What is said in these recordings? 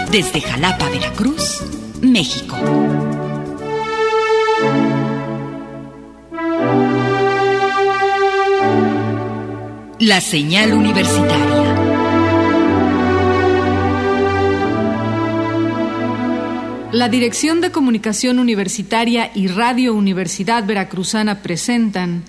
Desde Jalapa, Veracruz, México. La señal universitaria. La Dirección de Comunicación Universitaria y Radio Universidad Veracruzana presentan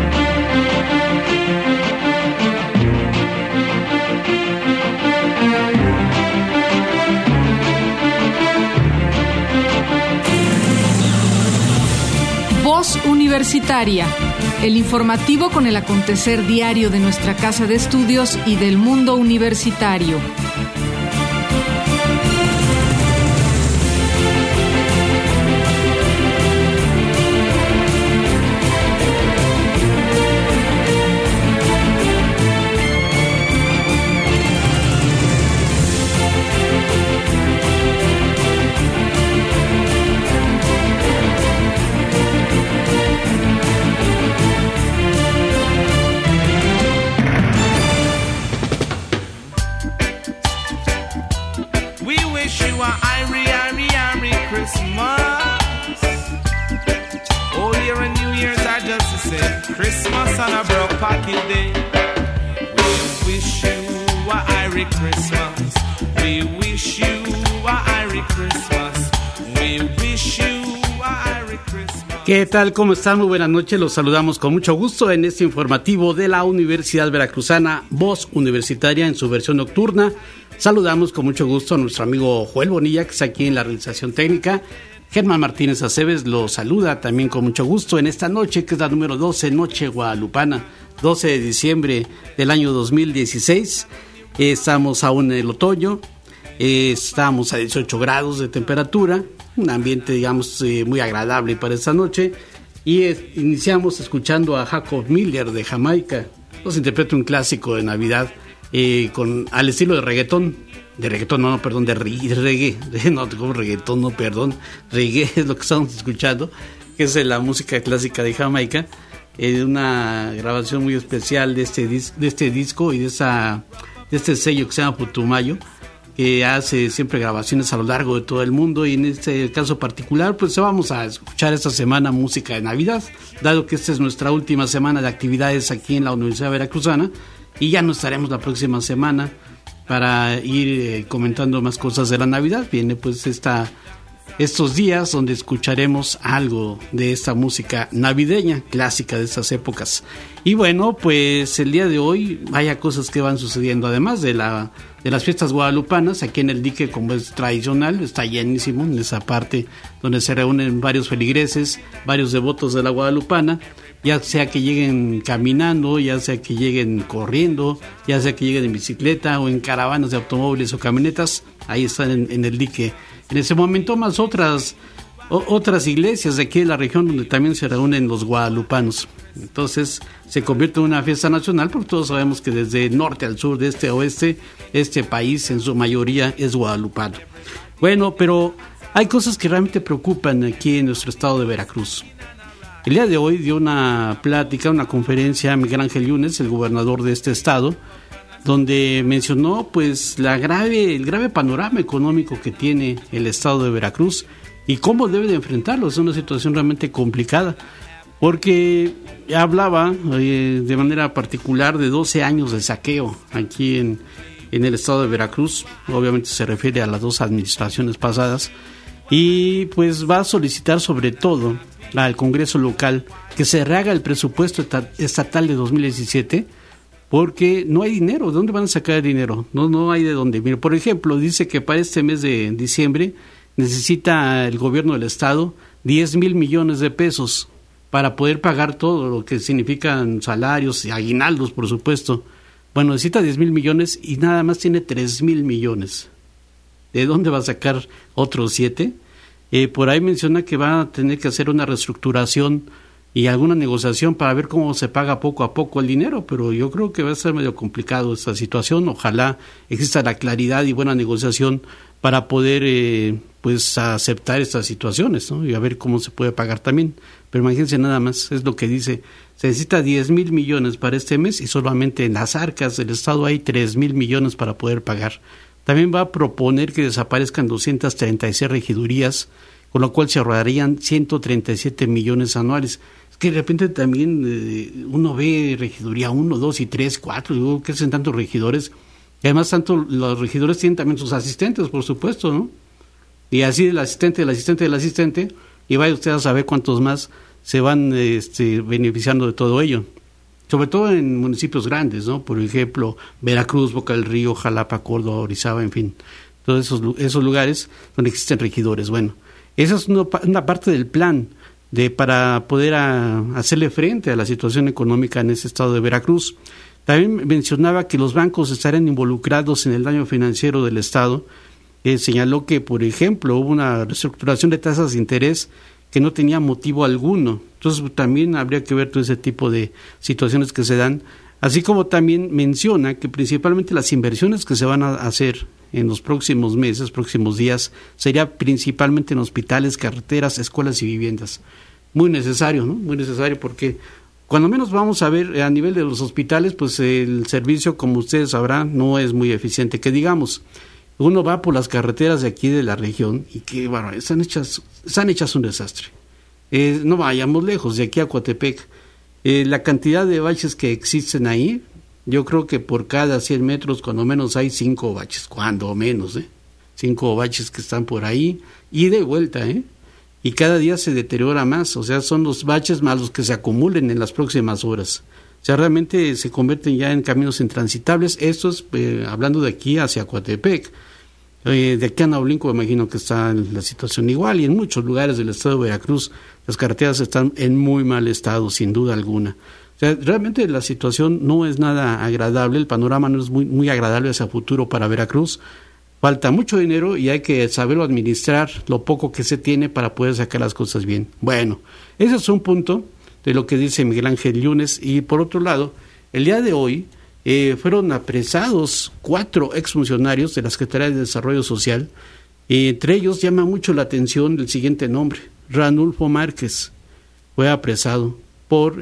Voz Universitaria, el informativo con el acontecer diario de nuestra casa de estudios y del mundo universitario. Christmas on a broke pocket day. We wish you a Merry Christmas. We wish you a Merry Christmas. We wish you a Merry Christmas. ¿Qué tal? ¿Cómo están? Muy buenas noches. Los saludamos con mucho gusto en este informativo de la Universidad Veracruzana, Voz Universitaria en su versión nocturna. Saludamos con mucho gusto a nuestro amigo Joel Bonilla, que está aquí en la realización técnica. Germán Martínez Aceves lo saluda también con mucho gusto en esta noche, que es la número 12, Noche Guadalupana, 12 de diciembre del año 2016. Estamos aún en el otoño, estamos a 18 grados de temperatura, un ambiente, digamos, muy agradable para esta noche. Y iniciamos escuchando a Jacob Miller de Jamaica. Nos interpreta un clásico de Navidad al estilo de reggaetón. De reggaetón, de reggae. No, como reggaetón, no, perdón. Reggae es lo que estamos escuchando, que es la música clásica de Jamaica. Una grabación muy especial de este disco y de este sello que se llama Putumayo, que hace siempre grabaciones a lo largo de todo el mundo. Y en este caso particular, pues vamos a escuchar esta semana música de Navidad, dado que esta es nuestra última semana de actividades aquí en la Universidad Veracruzana. Y ya no estaremos la próxima semana para ir comentando más cosas de la Navidad. Viene pues estos días donde escucharemos algo de esta música navideña, clásica de estas épocas. Y bueno, pues el día de hoy vaya cosas que van sucediendo, además de las fiestas guadalupanas. Aquí en el dique, como es tradicional, está llenísimo en esa parte donde se reúnen varios feligreses, varios devotos de la guadalupana, ya sea que lleguen caminando, ya sea que lleguen corriendo, ya sea que lleguen en bicicleta o en caravanas de automóviles o camionetas. Ahí están en el dique en ese momento, más otras iglesias de aquí de la región donde también se reúnen los guadalupanos. Entonces se convierte en una fiesta nacional, porque todos sabemos que desde norte al sur, de este a oeste, este país en su mayoría es guadalupano. Bueno, pero hay cosas que realmente preocupan aquí en nuestro estado de Veracruz. El día de hoy dio una plática, una conferencia Miguel Ángel Yunes, el gobernador de este estado, donde mencionó pues el grave panorama económico que tiene el estado de Veracruz y cómo debe de enfrentarlo. Es una situación realmente complicada, porque hablaba de manera particular de 12 años de saqueo aquí en el estado de Veracruz. Obviamente se refiere a las dos administraciones pasadas, y pues va a solicitar sobre todo al Congreso local que se rehaga el presupuesto estatal de 2017, porque no hay dinero. ¿De dónde van a sacar el dinero? No hay de dónde. Mire, por ejemplo, dice que para este mes de diciembre necesita el gobierno del estado 10,000 millones de pesos para poder pagar todo lo que significan salarios y aguinaldos, por supuesto. Bueno, necesita 10,000 millones y nada más tiene 3,000 millones. ¿De dónde va a sacar otros 7? Por ahí menciona que va a tener que hacer una reestructuración y alguna negociación para ver cómo se paga poco a poco el dinero, pero yo creo que va a ser medio complicado esta situación. Ojalá exista la claridad y buena negociación para poder pues aceptar estas situaciones, ¿no? Y a ver cómo se puede pagar también. Pero imagínense nada más, es lo que dice: se necesita 10,000 millones para este mes y solamente en las arcas del estado hay 3,000 millones para poder pagar. También va a proponer que desaparezcan 236 regidurías, con lo cual se ahorrarían 137 millones anuales. Es que de repente también uno ve regiduría 1, 2 y 3, 4, y digo, ¿qué hacen tantos regidores? Y además los regidores tienen también sus asistentes, por supuesto, ¿no? Y así del asistente, y vaya usted a saber cuántos más se van beneficiando de todo ello. Sobre todo en municipios grandes, ¿no? Por ejemplo, Veracruz, Boca del Río, Jalapa, Córdoba, Orizaba, en fin, todos esos lugares donde existen regidores. Bueno, esa es una parte del plan para poder hacerle frente a la situación económica en ese estado de Veracruz. También mencionaba que los bancos estarían involucrados en el daño financiero del estado. Señaló que, por ejemplo, hubo una reestructuración de tasas de interés que no tenía motivo alguno. Entonces también habría que ver todo ese tipo de situaciones que se dan, así como también menciona que principalmente las inversiones que se van a hacer en los próximos meses, próximos días, sería principalmente en hospitales, carreteras, escuelas y viviendas. Muy necesario, ¿no? Muy necesario, porque cuando menos vamos a ver a nivel de los hospitales, pues el servicio, como ustedes sabrán, no es muy eficiente, que digamos. Uno va por las carreteras de aquí de la región y que, bueno, están hechas un desastre. No vayamos lejos, de aquí a Coatepec. La cantidad de baches que existen ahí, yo creo que por cada 100 metros, cuando menos hay 5 baches, cuando menos, 5 baches que están por ahí, ida y vuelta, y cada día se deteriora más, o sea, son los baches más los que se acumulen en las próximas horas. O sea, realmente se convierten ya en caminos intransitables. Esto es hablando de aquí hacia Coatepec. De aquí a Naulinco me imagino que está la situación igual, y en muchos lugares del estado de Veracruz las carreteras están en muy mal estado, sin duda alguna. O sea, realmente la situación no es nada agradable, el panorama no es muy agradable hacia futuro para Veracruz. Falta mucho dinero y hay que saberlo administrar, lo poco que se tiene para poder sacar las cosas bien. Bueno, ese es un punto de lo que dice Miguel Ángel Yunes. Y por otro lado, el día de hoy fueron apresados 4 exfuncionarios de la Secretaría de Desarrollo Social. Entre ellos llama mucho la atención el siguiente nombre: Ranulfo Márquez. Fue apresado por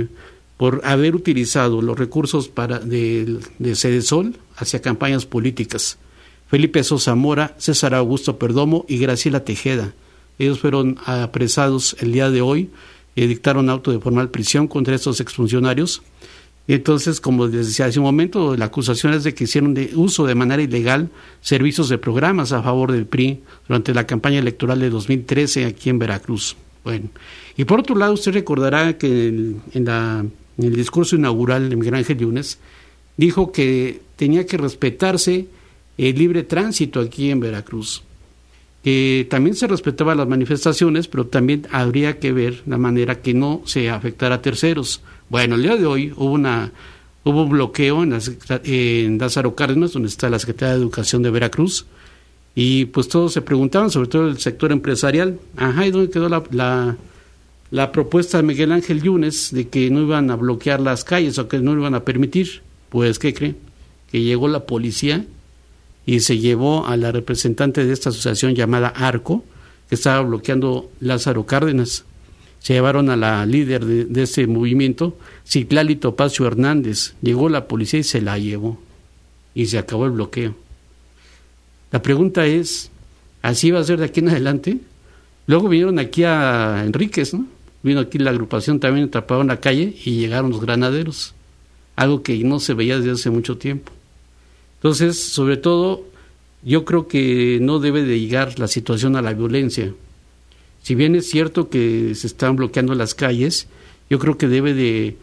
haber utilizado los recursos de Sedesol hacia campañas políticas. Felipe Sosa Mora, César Augusto Perdomo y Graciela Tejeda. Ellos fueron apresados el día de hoy. Dictaron auto de formal prisión contra estos exfuncionarios. Entonces, como les decía hace un momento, la acusación es de que hicieron uso de manera ilegal servicios de programas a favor del PRI durante la campaña electoral de 2013 aquí en Veracruz. Bueno, y por otro lado, usted recordará que en el discurso inaugural de Miguel Ángel Yunes dijo que tenía que respetarse el libre tránsito aquí en Veracruz. Que también se respetaban las manifestaciones, pero también habría que ver la manera que no se afectara a terceros. Bueno, el día de hoy hubo un bloqueo en Lázaro Cárdenas, donde está la Secretaría de Educación de Veracruz, y pues todos se preguntaban, sobre todo el sector empresarial, ¿y dónde quedó la propuesta de Miguel Ángel Yunes de que no iban a bloquear las calles o que no iban a permitir? Pues, ¿qué creen? Que llegó la policía y se llevó a la representante de esta asociación llamada ARCO, que estaba bloqueando Lázaro Cárdenas. Se llevaron a la líder de este movimiento, Citlali Topacio Hernández. Llegó la policía y se la llevó. Y se acabó el bloqueo. La pregunta es, ¿así va a ser de aquí en adelante? Luego vinieron aquí a Enríquez, ¿no? Vino aquí la agrupación, también atraparon la calle y llegaron los granaderos. Algo que no se veía desde hace mucho tiempo. Entonces, sobre todo, yo creo que no debe de llegar la situación a la violencia. Si bien es cierto que se están bloqueando las calles, yo creo que debe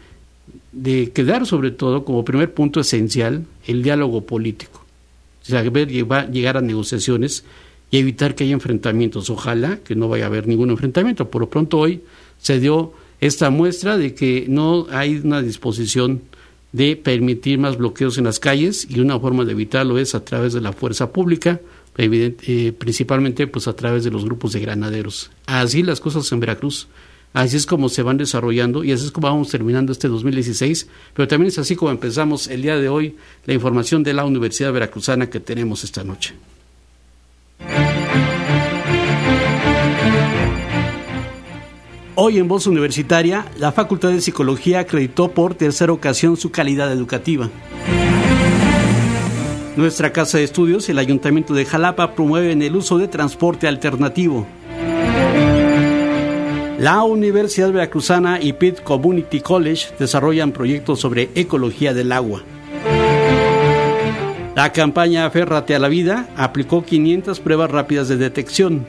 de quedar, sobre todo, como primer punto esencial, el diálogo político. Saber llegar a negociaciones y evitar que haya enfrentamientos. Ojalá que no vaya a haber ningún enfrentamiento. Por lo pronto hoy se dio esta muestra de que no hay una disposición de permitir más bloqueos en las calles, y una forma de evitarlo es a través de la fuerza pública, principalmente pues a través de los grupos de granaderos. Así las cosas en Veracruz, así es como se van desarrollando y así es como vamos terminando este 2016, pero también es así como empezamos el día de hoy la información de la Universidad Veracruzana que tenemos esta noche. Hoy en Voz Universitaria, la Facultad de Psicología acreditó por tercera ocasión su calidad educativa. Nuestra Casa de Estudios y el Ayuntamiento de Jalapa promueven el uso de transporte alternativo. La Universidad Veracruzana y Pitt Community College desarrollan proyectos sobre ecología del agua. La campaña Aférrate a la Vida aplicó 500 pruebas rápidas de detección.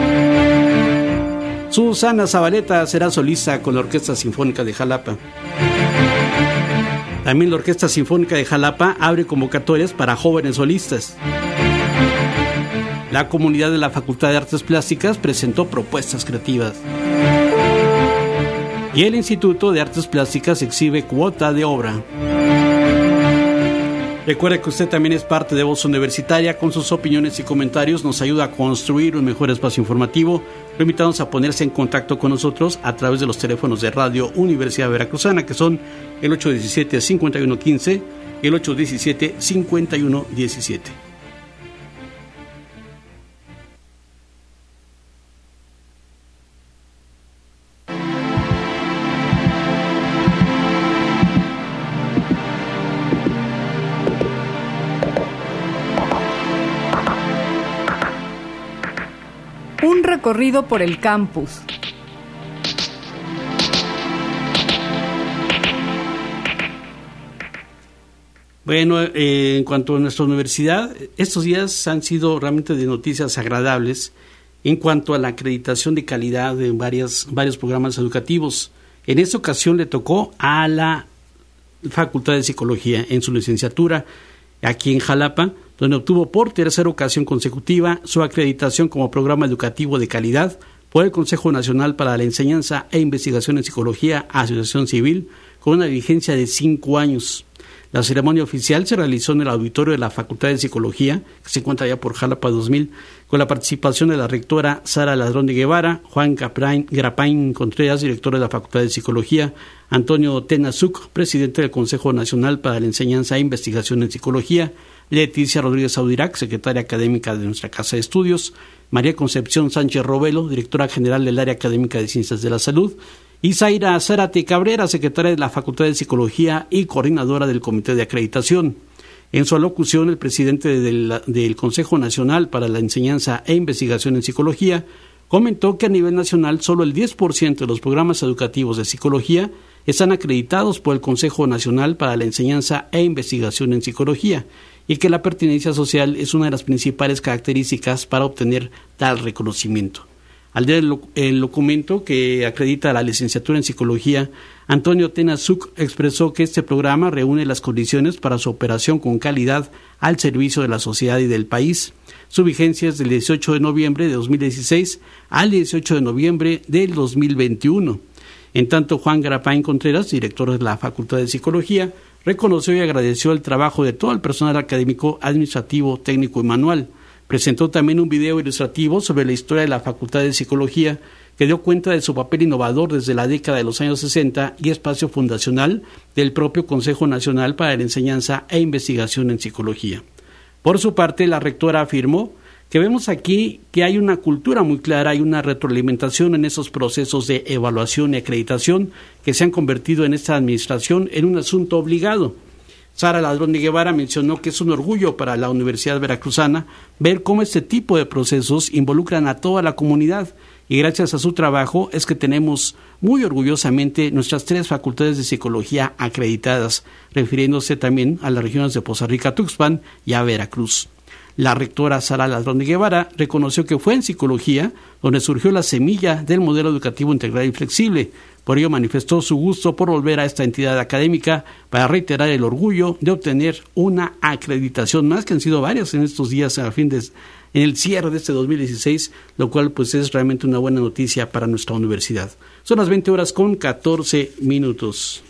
Susana Zabaleta será solista con la Orquesta Sinfónica de Jalapa. También la Orquesta Sinfónica de Jalapa abre convocatorias para jóvenes solistas. La comunidad de la Facultad de Artes Plásticas presentó propuestas creativas. Y el Instituto de Artes Plásticas exhibe cuota de obra. Recuerde que usted también es parte de Voz Universitaria. Con sus opiniones y comentarios nos ayuda a construir un mejor espacio informativo. Lo invitamos a ponerse en contacto con nosotros a través de los teléfonos de Radio Universidad Veracruzana, que son el 817-5115 y el 817-5117. Un recorrido por el campus. Bueno, en cuanto a nuestra universidad, estos días han sido realmente de noticias agradables en cuanto a la acreditación de calidad en varios programas educativos. En esta ocasión le tocó a la Facultad de Psicología en su licenciatura aquí en Jalapa, donde obtuvo por tercera ocasión consecutiva su acreditación como programa educativo de calidad por el Consejo Nacional para la Enseñanza e Investigación en Psicología, Asociación Civil, con una vigencia de 5 años. La ceremonia oficial se realizó en el auditorio de la Facultad de Psicología, que se encuentra allá por Jalapa 2000, con la participación de la rectora Sara Ladrón de Guevara, Juan Grapain Contreras, director de la Facultad de Psicología, Antonio Tenazuc, presidente del Consejo Nacional para la Enseñanza e Investigación en Psicología, Leticia Rodríguez Audirac, secretaria académica de nuestra Casa de Estudios, María Concepción Sánchez Robelo, directora general del Área Académica de Ciencias de la Salud, y Zaira Zárate Cabrera, secretaria de la Facultad de Psicología y coordinadora del Comité de Acreditación. En su alocución, el presidente del Consejo Nacional para la Enseñanza e Investigación en Psicología comentó que a nivel nacional solo el 10% de los programas educativos de psicología están acreditados por el Consejo Nacional para la Enseñanza e Investigación en Psicología y que la pertinencia social es una de las principales características para obtener tal reconocimiento. Al leer el documento que acredita la licenciatura en Psicología, Antonio Tenazuc expresó que este programa reúne las condiciones para su operación con calidad al servicio de la sociedad y del país. Su vigencia es del 18 de noviembre de 2016 al 18 de noviembre del 2021. En tanto, Juan Grapain Contreras, director de la Facultad de Psicología, reconoció y agradeció el trabajo de todo el personal académico, administrativo, técnico y manual. Presentó también un video ilustrativo sobre la historia de la Facultad de Psicología que dio cuenta de su papel innovador desde la década de los años 60 y espacio fundacional del propio Consejo Nacional para la Enseñanza e Investigación en Psicología. Por su parte, la rectora afirmó que vemos aquí que hay una cultura muy clara y una retroalimentación en esos procesos de evaluación y acreditación que se han convertido en esta administración en un asunto obligado. Sara Ladrón de Guevara mencionó que es un orgullo para la Universidad Veracruzana ver cómo este tipo de procesos involucran a toda la comunidad y gracias a su trabajo es que tenemos muy orgullosamente nuestras 3 facultades de psicología acreditadas, refiriéndose también a las regiones de Poza Rica, Tuxpan y a Veracruz. La rectora Sara Ladrón de Guevara reconoció que fue en psicología donde surgió la semilla del modelo educativo integral y flexible. Por ello manifestó su gusto por volver a esta entidad académica para reiterar el orgullo de obtener una acreditación más, que han sido varias en estos días en el cierre de este 2016, lo cual pues es realmente una buena noticia para nuestra universidad. Son las 20:14.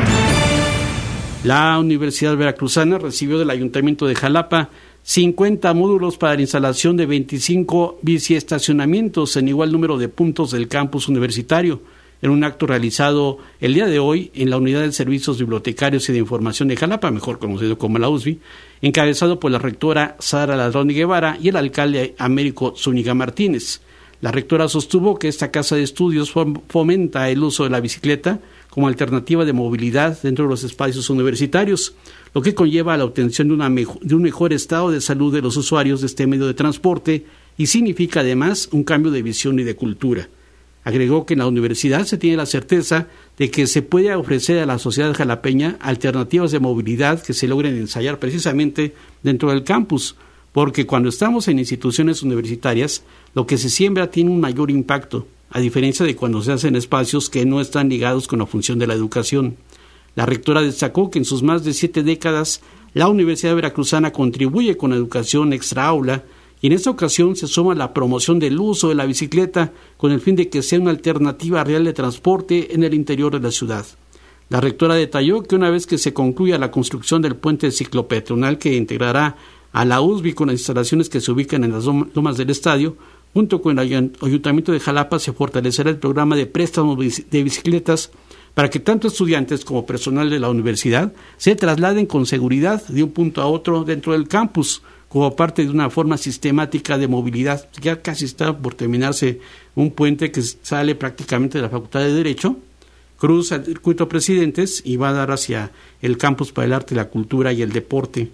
La Universidad Veracruzana recibió del Ayuntamiento de Jalapa 50 módulos para la instalación de 25 biciestacionamientos en igual número de puntos del campus universitario, en un acto realizado el día de hoy en la Unidad de Servicios Bibliotecarios y de Información de Jalapa, mejor conocido como la USBI, encabezado por la rectora Sara Ladrón de Guevara y el alcalde Américo Zúñiga Martínez. La rectora sostuvo que esta casa de estudios fomenta el uso de la bicicleta como alternativa de movilidad dentro de los espacios universitarios, lo que conlleva la obtención de un mejor estado de salud de los usuarios de este medio de transporte y significa además un cambio de visión y de cultura. Agregó que en la universidad se tiene la certeza de que se puede ofrecer a la sociedad jalapeña alternativas de movilidad que se logren ensayar precisamente dentro del campus, porque cuando estamos en instituciones universitarias, lo que se siembra tiene un mayor impacto, a diferencia de cuando se hacen espacios que no están ligados con la función de la educación. La rectora destacó que en sus más de 7 décadas, la Universidad Veracruzana contribuye con la educación extraaula y en esta ocasión se suma la promoción del uso de la bicicleta con el fin de que sea una alternativa real de transporte en el interior de la ciudad. La rectora detalló que una vez que se concluya la construcción del puente ciclopeatonal que integrará a la USB con las instalaciones que se ubican en las lomas del estadio, junto con el Ayuntamiento de Jalapa se fortalecerá el programa de préstamos de bicicletas para que tanto estudiantes como personal de la universidad se trasladen con seguridad de un punto a otro dentro del campus, como parte de una forma sistemática de movilidad. Ya casi está por terminarse un puente que sale prácticamente de la Facultad de Derecho, cruza el circuito Presidentes y va a dar hacia el campus para el arte, la cultura y el deporte,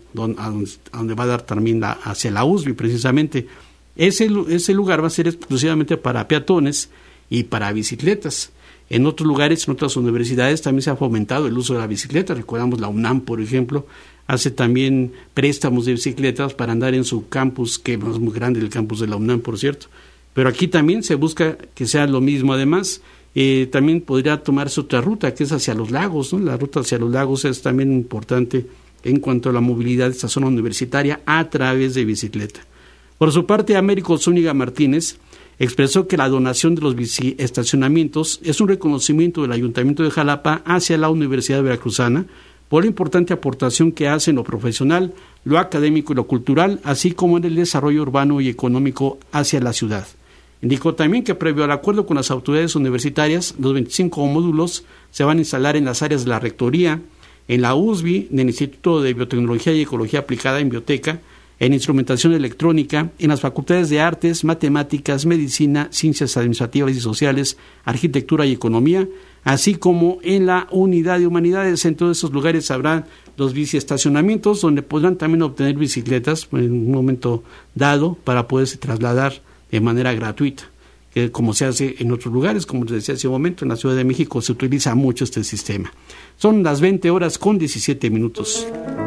donde va a dar también hacia la USB precisamente. Ese lugar va a ser exclusivamente para peatones y para bicicletas. En otros lugares, en otras universidades, también se ha fomentado el uso de la bicicleta. Recordamos la UNAM, por ejemplo, hace también préstamos de bicicletas para andar en su campus, que es muy grande el campus de la UNAM, por cierto. Pero aquí también se busca que sea lo mismo. Además, también podría tomarse otra ruta, que es hacia los lagos, ¿no? La ruta hacia los lagos es también importante en cuanto a la movilidad de esta zona universitaria a través de bicicleta. Por su parte, Américo Zúñiga Martínez expresó que la donación de los biciestacionamientos es un reconocimiento del Ayuntamiento de Jalapa hacia la Universidad Veracruzana por la importante aportación que hace en lo profesional, lo académico y lo cultural, así como en el desarrollo urbano y económico hacia la ciudad. Indicó también que previo al acuerdo con las autoridades universitarias, los 25 módulos se van a instalar en las áreas de la Rectoría, en la USB, en el Instituto de Biotecnología y Ecología Aplicada en Bioteca, en Instrumentación Electrónica, en las facultades de Artes, Matemáticas, Medicina, Ciencias Administrativas y Sociales, Arquitectura y Economía, así como en la Unidad de Humanidades. En todos esos lugares habrá los biciestacionamientos donde podrán también obtener bicicletas en un momento dado para poderse trasladar de manera gratuita, que como se hace en otros lugares, como les decía hace un momento, en la Ciudad de México se utiliza mucho este sistema. Son las 20:17.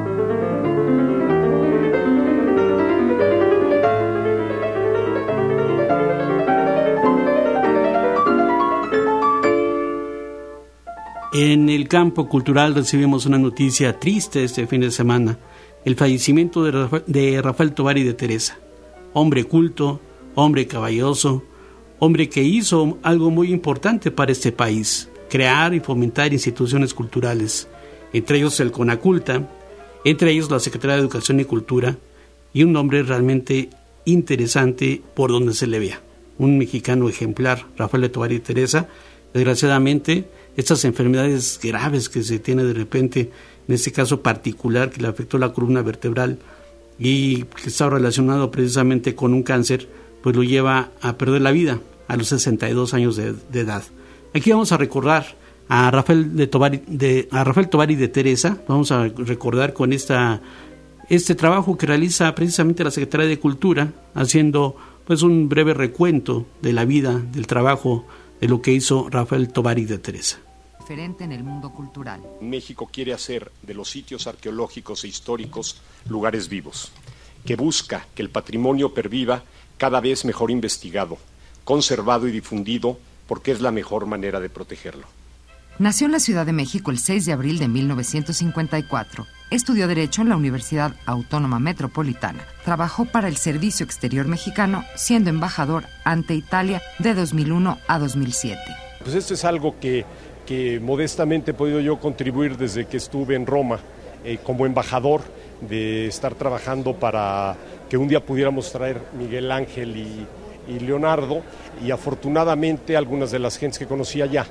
En el campo cultural recibimos una noticia triste este fin de semana, el fallecimiento de Rafael Tovar y de Teresa, hombre culto, hombre caballeroso, hombre que hizo algo muy importante para este país, crear y fomentar instituciones culturales, entre ellos el CONACULTA, entre ellos la Secretaría de Educación y Cultura, y un hombre realmente interesante por donde se le vea, un mexicano ejemplar, Rafael Tovar y Teresa. Desgraciadamente, estas enfermedades graves que se tiene de repente, en este caso particular que le afectó la columna vertebral y que está relacionado precisamente con un cáncer, pues lo lleva a perder la vida a los 62 años de edad. Aquí vamos a recordar a Rafael Tovar y de Teresa, vamos a recordar con este trabajo que realiza precisamente la Secretaría de Cultura, haciendo pues un breve recuento de la vida, del trabajo, de lo que hizo Rafael Tovar y de Teresa. Diferente en el mundo cultural. México quiere hacer de los sitios arqueológicos e históricos lugares vivos, que busca que el patrimonio perviva cada vez mejor investigado, conservado y difundido, porque es la mejor manera de protegerlo. Nació en la Ciudad de México el 6 de abril de 1954. Estudió Derecho en la Universidad Autónoma Metropolitana. Trabajó para el Servicio Exterior Mexicano, siendo embajador ante Italia de 2001 a 2007. Pues esto es algo que modestamente he podido yo contribuir desde que estuve en Roma como embajador, de estar trabajando para que un día pudiéramos traer Miguel Ángel y Leonardo, y afortunadamente algunas de las gentes que conocí allá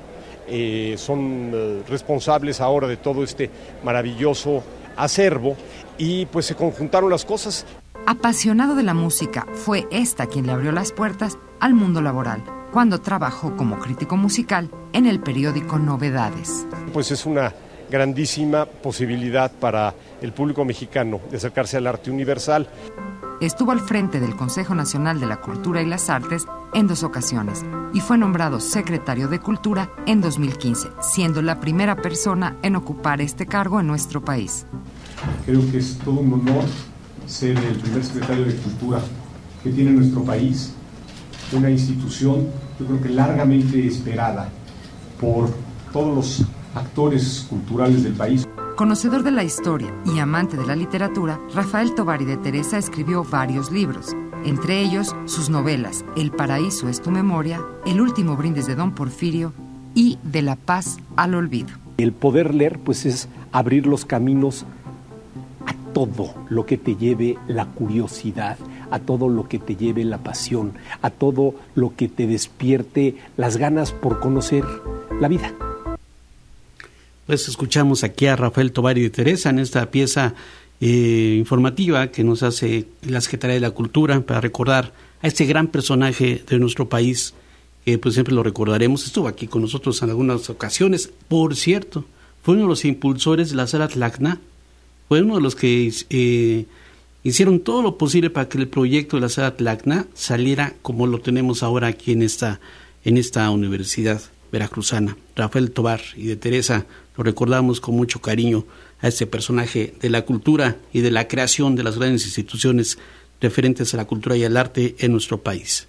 son responsables ahora de todo este maravilloso acervo, y pues se conjuntaron las cosas. Apasionado de la música, fue esta quien le abrió las puertas al mundo laboral. cuando trabajó como crítico musical en el periódico Novedades. Pues es una grandísima posibilidad para el público mexicano de acercarse al arte universal. Estuvo al frente del Consejo Nacional de la Cultura y las Artes en 2 ocasiones y fue nombrado secretario de Cultura en 2015, siendo la primera persona en ocupar este cargo en nuestro país. Creo que es todo un honor ser el primer secretario de Cultura que tiene nuestro país, una institución, yo creo que largamente esperada por todos los actores culturales del país. Conocedor de la historia y amante de la literatura, Rafael Tovar y de Teresa escribió varios libros, entre ellos sus novelas El paraíso es tu memoria, El último brindis de Don Porfirio y De la paz al olvido. El poder leer, pues, es abrir los caminos a todo lo que te lleve la curiosidad, a todo lo que te lleve la pasión, a todo lo que te despierte las ganas por conocer la vida. Pues escuchamos aquí a Rafael Tovar y de Teresa en esta pieza informativa que nos hace la Secretaría de la Cultura para recordar a este gran personaje de nuestro país, que pues siempre lo recordaremos. Estuvo aquí con nosotros en algunas ocasiones. Por cierto, fue uno de los impulsores de la Sala Tlacna, fue uno de los que hicieron todo lo posible para que el proyecto de la Sala Tlacna saliera como lo tenemos ahora aquí en esta universidad veracruzana. Rafael Tovar y de Teresa, lo recordamos con mucho cariño a este personaje de la cultura y de la creación de las grandes instituciones referentes a la cultura y al arte en nuestro país.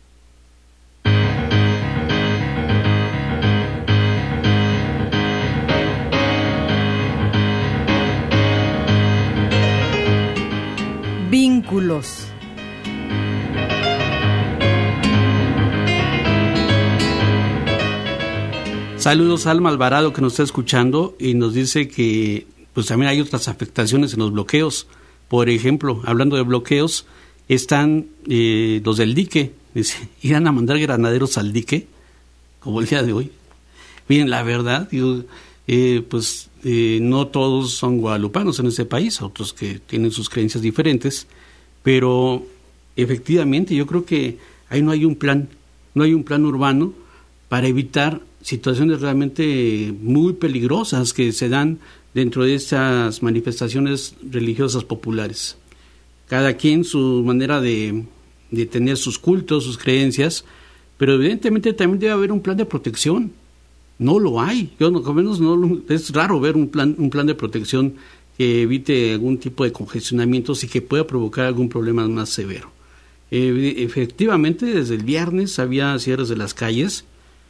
Vínculos. Saludos a Alma Alvarado, que nos está escuchando y nos dice que pues también hay otras afectaciones en los bloqueos. Por ejemplo, hablando de bloqueos, están los del dique. Dice, ¿irán a mandar granaderos al dique? Como el día de hoy. Miren, la verdad, no todos son guadalupanos en este país, otros que tienen sus creencias diferentes, pero efectivamente yo creo que ahí no hay un plan urbano para evitar situaciones realmente muy peligrosas que se dan dentro de estas manifestaciones religiosas populares. Cada quien su manera de tener sus cultos, sus creencias, pero evidentemente también debe haber un plan de protección. No lo hay. Yo, por lo menos, es raro ver un plan de protección que evite algún tipo de congestionamientos y que pueda provocar algún problema más severo. Efectivamente, desde el viernes había cierres de las calles.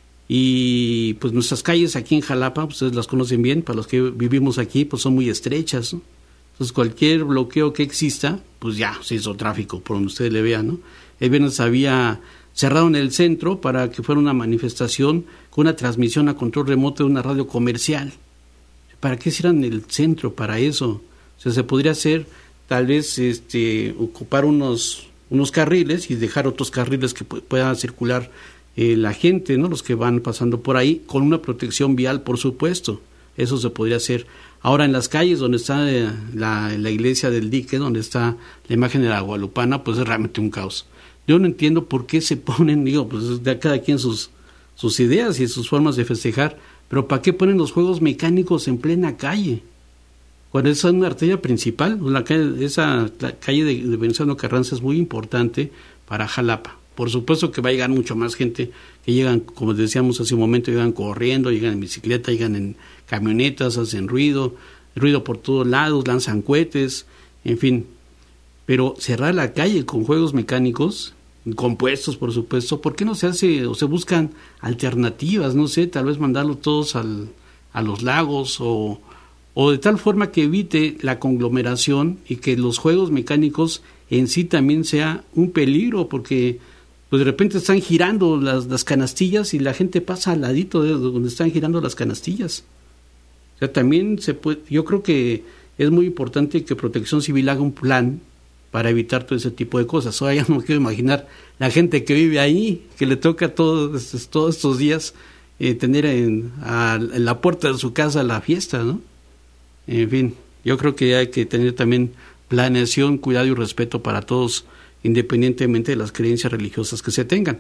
Y pues nuestras calles aquí en Jalapa, ustedes las conocen bien, para los que vivimos aquí, pues son muy estrechas, ¿no? Entonces cualquier bloqueo que exista, pues ya se hizo tráfico, por donde ustedes le vean, ¿no? El viernes había cerrado en el centro para que fuera una manifestación con una transmisión a control remoto de una radio comercial. ¿Para qué cierran el centro para eso? O sea, se podría hacer tal vez ocupar unos carriles y dejar otros carriles que puedan circular la gente, ¿no? Los que van pasando por ahí, con una protección vial, por supuesto. Eso se podría hacer. Ahora, en las calles donde está la iglesia del dique, donde está la imagen de la guadalupana, pues es realmente un caos. Yo no entiendo por qué se ponen, pues de cada quien sus ideas y sus formas de festejar, pero ¿para qué ponen los juegos mecánicos en plena calle? Cuando esa es una arteria principal, la calle de Venustiano Carranza es muy importante para Jalapa. Por supuesto que va a llegar mucho más gente que llegan, como decíamos hace un momento, llegan corriendo, llegan en bicicleta, llegan en camionetas, hacen ruido por todos lados, lanzan cohetes, en fin. Pero cerrar la calle con juegos mecánicos, compuestos por supuesto, ¿por qué no se hace o se buscan alternativas? No sé, tal vez mandarlos todos a los lagos o de tal forma que evite la conglomeración y que los juegos mecánicos en sí también sea un peligro, porque pues de repente están girando las canastillas y la gente pasa al ladito de donde están girando las canastillas. O sea, también yo creo que es muy importante que Protección Civil haga un plan para evitar todo ese tipo de cosas. Ahora ya no me quiero imaginar la gente que vive ahí, que le toca todos estos días tener en la puerta de su casa la fiesta, ¿no? En fin, yo creo que hay que tener también planeación, cuidado y respeto para todos, independientemente de las creencias religiosas que se tengan.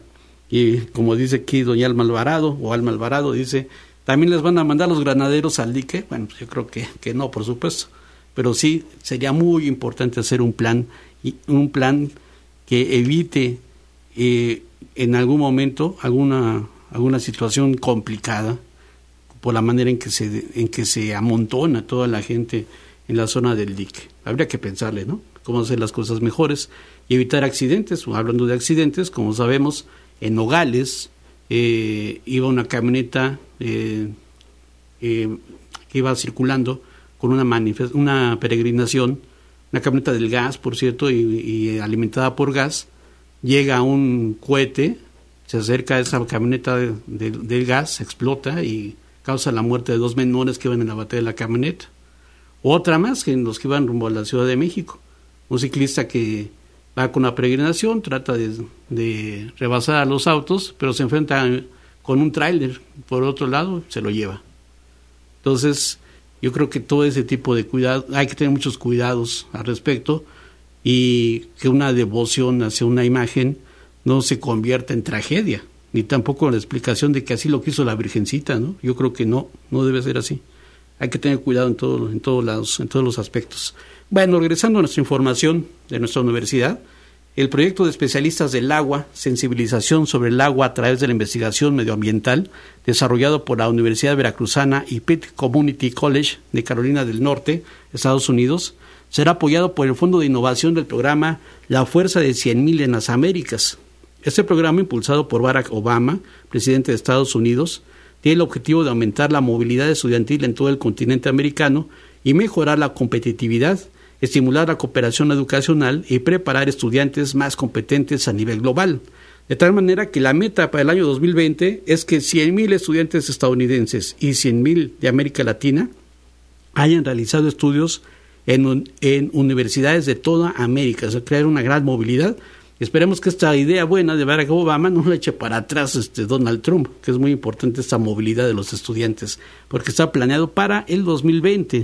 Y como dice aquí doña Alma Alvarado, dice, ¿también les van a mandar los granaderos al dique? Bueno, pues yo creo que no, por supuesto. Pero sí, sería muy importante hacer un plan que evite en algún momento alguna situación complicada por la manera en que se amontona toda la gente en la zona del dique. Habría que pensarle, ¿no? Cómo hacer las cosas mejores y evitar accidentes. Hablando de accidentes, como sabemos, en Nogales iba una camioneta que iba circulando con una peregrinación, una camioneta del gas, por cierto, y alimentada por gas. Llega un cohete, se acerca a esa camioneta del gas, explota y causa la muerte de 2 menores que iban en la batería de la camioneta. Otra más, que los que iban rumbo a la Ciudad de México. Un ciclista que va con una peregrinación, trata de rebasar a los autos, pero se enfrenta con un tráiler por otro lado, se lo lleva. Entonces, yo creo que todo ese tipo de cuidado, hay que tener muchos cuidados al respecto, y que una devoción hacia una imagen no se convierta en tragedia, ni tampoco la explicación de que así lo quiso la Virgencita, ¿no? Yo creo que no debe ser así. Hay que tener cuidado en todos los aspectos. Bueno, regresando a nuestra información de nuestra universidad, el proyecto de especialistas del agua, sensibilización sobre el agua a través de la investigación medioambiental, desarrollado por la Universidad Veracruzana y Pitt Community College de Carolina del Norte, Estados Unidos, será apoyado por el Fondo de Innovación del programa La Fuerza de 100,000 en las Américas. Este programa, impulsado por Barack Obama, presidente de Estados Unidos, tiene el objetivo de aumentar la movilidad estudiantil en todo el continente americano y mejorar la competitividad, estimular la cooperación educacional y preparar estudiantes más competentes a nivel global. De tal manera que la meta para el año 2020 es que 100,000 estudiantes estadounidenses y 100,000 de América Latina hayan realizado estudios en universidades de toda América, o sea, crear una gran movilidad. Esperemos que esta idea buena de Barack Obama no la eche para atrás Donald Trump, que es muy importante esta movilidad de los estudiantes, porque está planeado para el 2020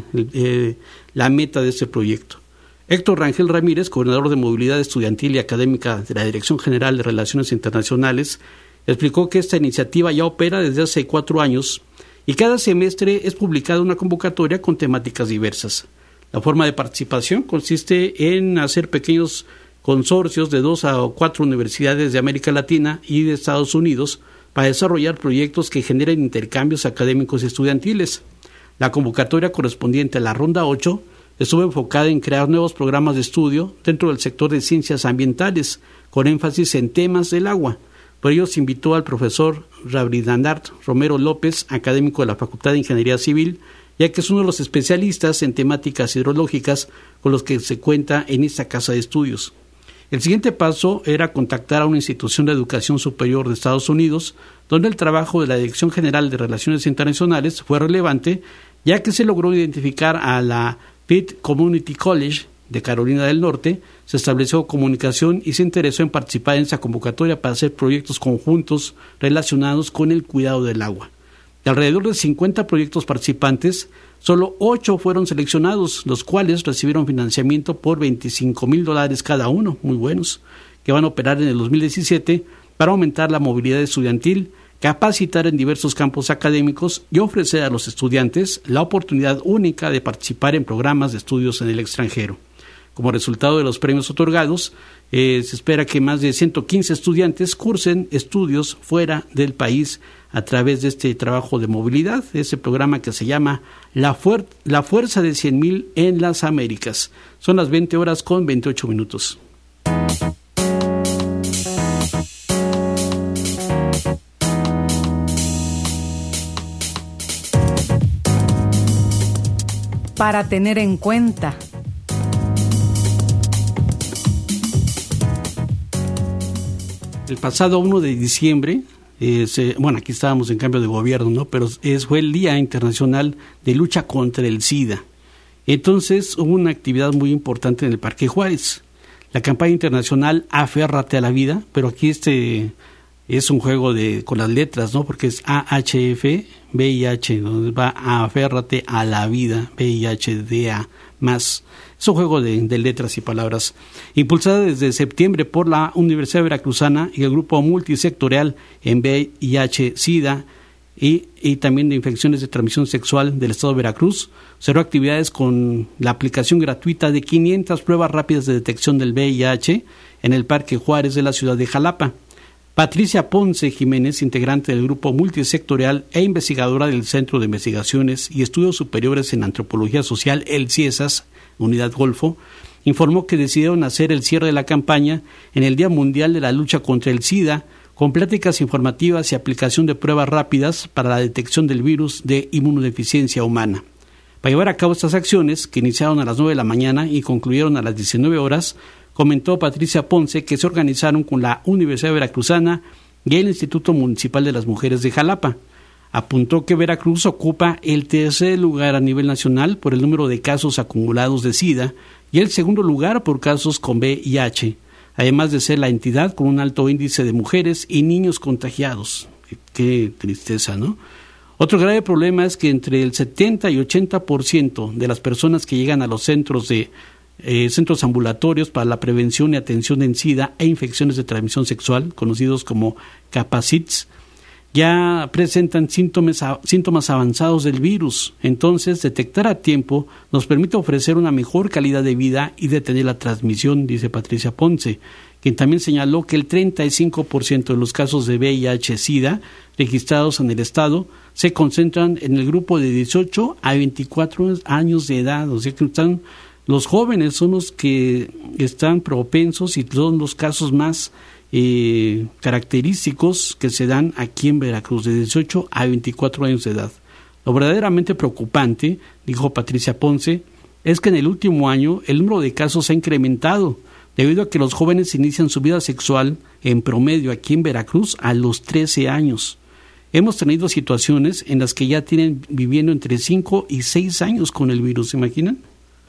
la meta de este proyecto. Héctor Rangel Ramírez, coordinador de movilidad estudiantil y académica de la Dirección General de Relaciones Internacionales, explicó que esta iniciativa ya opera desde hace 4 años y cada semestre es publicada una convocatoria con temáticas diversas. La forma de participación consiste en hacer pequeños consorcios de 2 a 4 universidades de América Latina y de Estados Unidos para desarrollar proyectos que generen intercambios académicos y estudiantiles. La convocatoria correspondiente a la ronda 8 estuvo enfocada en crear nuevos programas de estudio dentro del sector de ciencias ambientales, con énfasis en temas del agua. Por ello se invitó al profesor Rabindranath Romero López, académico de la Facultad de Ingeniería Civil, ya que es uno de los especialistas en temáticas hidrológicas con los que se cuenta en esta casa de estudios. El siguiente paso era contactar a una institución de educación superior de Estados Unidos, donde el trabajo de la Dirección General de Relaciones Internacionales fue relevante, ya que se logró identificar a la Pitt Community College de Carolina del Norte, se estableció comunicación y se interesó en participar en esa convocatoria para hacer proyectos conjuntos relacionados con el cuidado del agua. De alrededor de 50 proyectos participantes, solo 8 fueron seleccionados, los cuales recibieron financiamiento por $25,000 cada uno, muy buenos, que van a operar en el 2017 para aumentar la movilidad estudiantil, capacitar en diversos campos académicos y ofrecer a los estudiantes la oportunidad única de participar en programas de estudios en el extranjero. Como resultado de los premios otorgados, se espera que más de 115 estudiantes cursen estudios fuera del país a través de este trabajo de movilidad, ese programa que se llama La Fuerza de 100,000 en las Américas. Son las 20:28. Para tener en cuenta. El pasado 1 de diciembre, aquí estábamos en cambio de gobierno, ¿no? Pero fue el Día Internacional de Lucha contra el SIDA. Entonces hubo una actividad muy importante en el Parque Juárez. La campaña internacional Aférrate a la Vida, pero aquí es un juego con las letras, ¿no? Porque es AHF, VIH, donde va Aférrate a la Vida, VIH, DA más. Es un juego de letras y palabras. Impulsada desde septiembre por la Universidad Veracruzana y el grupo multisectorial en VIH-Sida y también de infecciones de transmisión sexual del Estado de Veracruz, cerró actividades con la aplicación gratuita de 500 pruebas rápidas de detección del VIH en el Parque Juárez de la ciudad de Jalapa. Patricia Ponce Jiménez, integrante del grupo multisectorial e investigadora del Centro de Investigaciones y Estudios Superiores en Antropología Social, el CIESAS, Unidad Golfo, informó que decidieron hacer el cierre de la campaña en el Día Mundial de la Lucha contra el SIDA, con pláticas informativas y aplicación de pruebas rápidas para la detección del virus de inmunodeficiencia humana. Para llevar a cabo estas acciones, que iniciaron a las 9 de la mañana y concluyeron a las 19 horas, comentó Patricia Ponce que se organizaron con la Universidad Veracruzana y el Instituto Municipal de las Mujeres de Jalapa. Apuntó que Veracruz ocupa el tercer lugar a nivel nacional por el número de casos acumulados de SIDA y el segundo lugar por casos con VIH, además de ser la entidad con un alto índice de mujeres y niños contagiados. Qué tristeza, ¿no? Otro grave problema es que entre el 70 y 80% de las personas que llegan a los centros ambulatorios para la prevención y atención en SIDA e infecciones de transmisión sexual, conocidos como CAPACITS, ya presentan síntomas avanzados del virus. Entonces, detectar a tiempo nos permite ofrecer una mejor calidad de vida y detener la transmisión, dice Patricia Ponce, quien también señaló que el 35% de los casos de VIH-Sida registrados en el estado se concentran en el grupo de 18 a 24 años de edad, o sea que los jóvenes son los que están propensos y son los casos más característicos que se dan aquí en Veracruz, de 18 a 24 años de edad. Lo verdaderamente preocupante, dijo Patricia Ponce, es que en el último año el número de casos ha incrementado, debido a que los jóvenes inician su vida sexual en promedio aquí en Veracruz a los 13 años. Hemos tenido situaciones en las que ya tienen viviendo entre 5 y 6 años con el virus, ¿se imaginan?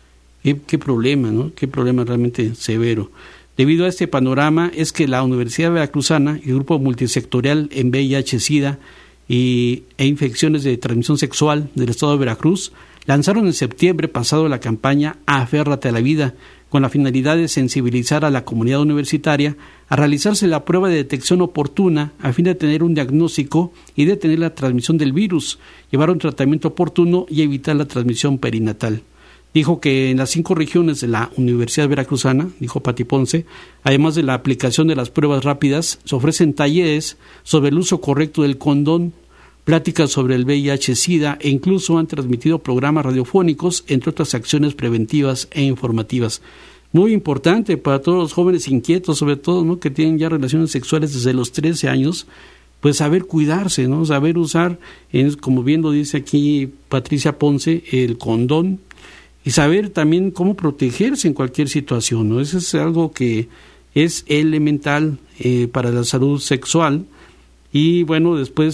Qué problema, ¿no? Qué problema realmente severo. Debido a este panorama es que la Universidad Veracruzana y el Grupo Multisectorial en VIH-Sida e infecciones de transmisión sexual del Estado de Veracruz lanzaron en septiembre pasado la campaña Aférrate a la Vida, con la finalidad de sensibilizar a la comunidad universitaria a realizarse la prueba de detección oportuna a fin de tener un diagnóstico y detener la transmisión del virus, llevar un tratamiento oportuno y evitar la transmisión perinatal. Dijo que en las 5 regiones de la Universidad Veracruzana, dijo Pati Ponce, además de la aplicación de las pruebas rápidas, se ofrecen talleres sobre el uso correcto del condón, pláticas sobre el VIH-Sida e incluso han transmitido programas radiofónicos, entre otras acciones preventivas e informativas. Muy importante para todos los jóvenes inquietos, sobre todo, ¿no?, que tienen ya relaciones sexuales desde los 13 años, pues saber cuidarse, ¿no?, saber usar, como bien lo dice aquí Patricia Ponce, el condón, y saber también cómo protegerse en cualquier situación, ¿no? Eso es algo que es elemental para la salud sexual. Y bueno, después,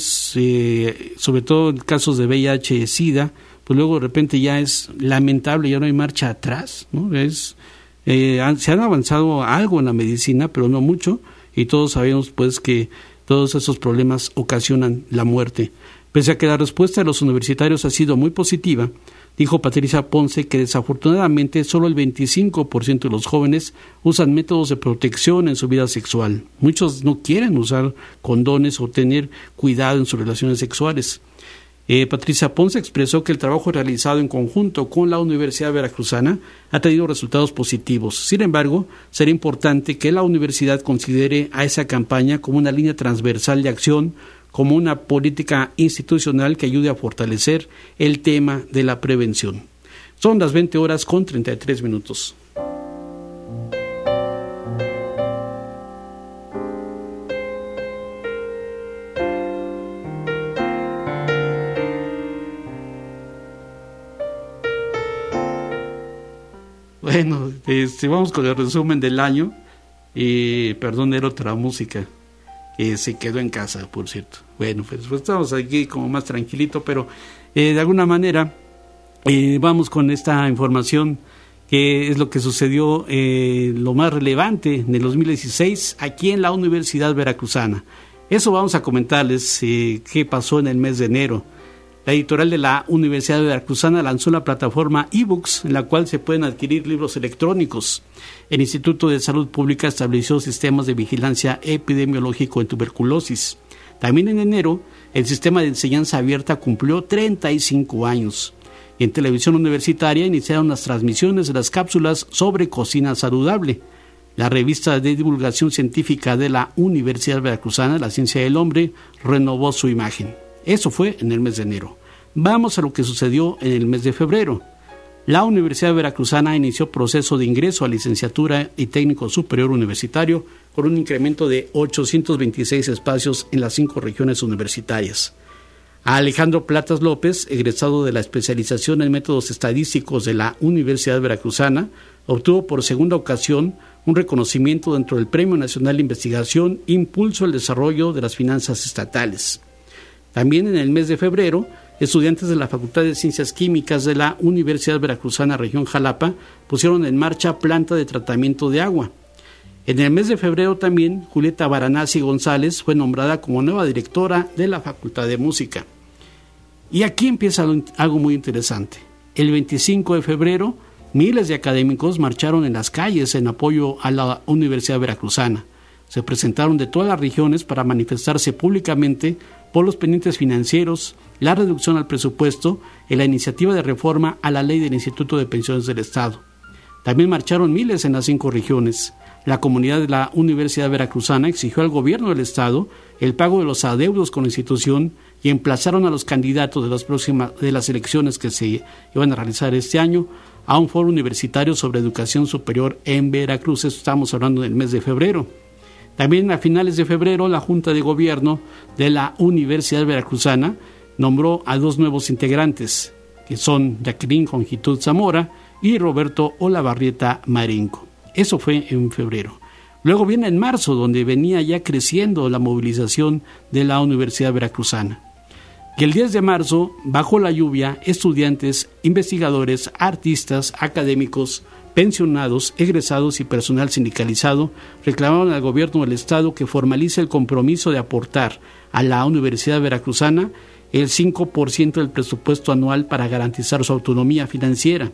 sobre todo en casos de VIH-Sida, pues luego de repente ya es lamentable, ya no hay marcha atrás, ¿no? Se han avanzado algo en la medicina, pero no mucho, y todos sabemos pues que todos esos problemas ocasionan la muerte. Pese a que la respuesta de los universitarios ha sido muy positiva, dijo Patricia Ponce que desafortunadamente solo el 25% de los jóvenes usan métodos de protección en su vida sexual. Muchos no quieren usar condones o tener cuidado en sus relaciones sexuales. Patricia Ponce expresó que el trabajo realizado en conjunto con la Universidad Veracruzana ha tenido resultados positivos. Sin embargo, será importante que la universidad considere a esa campaña como una línea transversal de acción, como una política institucional que ayude a fortalecer el tema de la prevención. Son las 20:33. Bueno, vamos con el resumen del año. Perdón, era otra música. Se quedó en casa, por cierto. Bueno, pues estamos aquí como más tranquilito, pero de alguna manera vamos con esta información que es lo que sucedió, lo más relevante en el 2016 aquí en la Universidad Veracruzana. Eso vamos a comentarles qué pasó en el mes de enero. La editorial de la Universidad Veracruzana lanzó la plataforma eBooks, en la cual se pueden adquirir libros electrónicos. El Instituto de Salud Pública estableció sistemas de vigilancia epidemiológico en tuberculosis. También en enero, el sistema de enseñanza abierta cumplió 35 años. En televisión universitaria iniciaron las transmisiones de las cápsulas sobre cocina saludable. La revista de divulgación científica de la Universidad Veracruzana, La Ciencia del Hombre, renovó su imagen. Eso fue en el mes de enero. Vamos a lo que sucedió en el mes de febrero. La Universidad Veracruzana inició proceso de ingreso a licenciatura y técnico superior universitario con un incremento de 826 espacios en las 5 regiones universitarias. A Alejandro Platas López, egresado de la especialización en métodos estadísticos de la Universidad Veracruzana, obtuvo por segunda ocasión un reconocimiento dentro del Premio Nacional de Investigación Impulso al Desarrollo de las Finanzas Estatales. También en el mes de febrero, estudiantes de la Facultad de Ciencias Químicas de la Universidad Veracruzana, región Jalapa, pusieron en marcha planta de tratamiento de agua. En el mes de febrero también, Julieta Varanasi González fue nombrada como nueva directora de la Facultad de Música. Y aquí empieza algo muy interesante. El 25 de febrero, miles de académicos marcharon en las calles en apoyo a la Universidad Veracruzana. Se presentaron de todas las regiones para manifestarse públicamente por los pendientes financieros, la reducción al presupuesto y la iniciativa de reforma a la ley del Instituto de Pensiones del Estado. También marcharon miles en las 5 regiones. La comunidad de la Universidad Veracruzana exigió al gobierno del Estado el pago de los adeudos con la institución y emplazaron a los candidatos de las elecciones que se iban a realizar este año a un foro universitario sobre educación superior en Veracruz. Estamos hablando del mes de febrero. También a finales de febrero, la Junta de Gobierno de la Universidad Veracruzana nombró a 2 nuevos integrantes, que son Jacqueline Conjitud Zamora y Roberto Olavarrieta Marenco. Eso fue en febrero. Luego viene en marzo, donde venía ya creciendo la movilización de la Universidad Veracruzana. Y el 10 de marzo, bajo la lluvia, estudiantes, investigadores, artistas, académicos, pensionados, egresados y personal sindicalizado reclamaron al gobierno del Estado que formalice el compromiso de aportar a la Universidad Veracruzana el 5% del presupuesto anual para garantizar su autonomía financiera.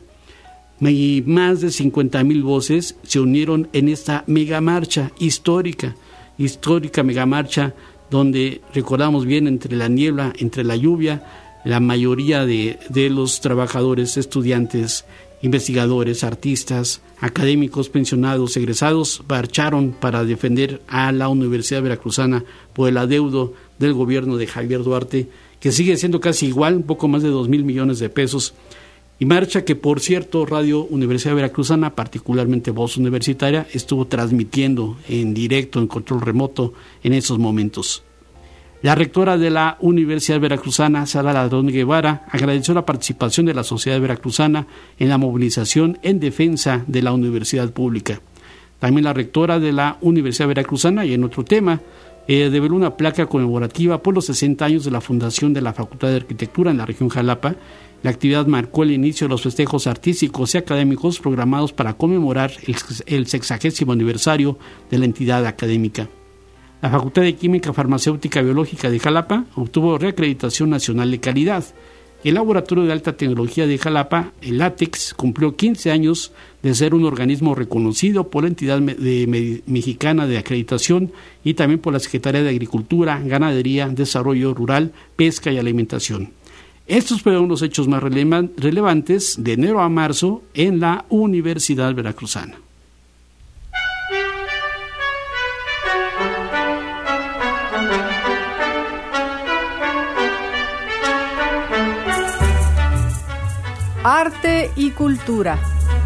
Y más de 50,000 voces se unieron en esta megamarcha histórica megamarcha, donde recordamos bien, entre la niebla, entre la lluvia, la mayoría de los trabajadores, estudiantes, investigadores, artistas, académicos, pensionados, egresados, marcharon para defender a la Universidad Veracruzana por el adeudo del gobierno de Javier Duarte, que sigue siendo casi igual, un poco más de 2,000 millones de pesos. Y marcha que, por cierto, Radio Universidad Veracruzana, particularmente Voz Universitaria, estuvo transmitiendo en directo, en control remoto, en esos momentos. La rectora de la Universidad Veracruzana, Sara Ladrón Guevara, agradeció la participación de la sociedad veracruzana en la movilización en defensa de la universidad pública. También la rectora de la Universidad Veracruzana, y en otro tema, develó una placa conmemorativa por los 60 años de la fundación de la Facultad de Arquitectura en la región Jalapa. La actividad marcó el inicio de los festejos artísticos y académicos programados para conmemorar el 60º aniversario de la entidad académica. La Facultad de Química Farmacéutica Biológica de Jalapa obtuvo reacreditación nacional de calidad. El Laboratorio de Alta Tecnología de Jalapa, el LATEX, cumplió 15 años de ser un organismo reconocido por la entidad mexicana de acreditación y también por la Secretaría de Agricultura, Ganadería, Desarrollo Rural, Pesca y Alimentación. Estos fueron los hechos más relevantes de enero a marzo en la Universidad Veracruzana. Arte y cultura.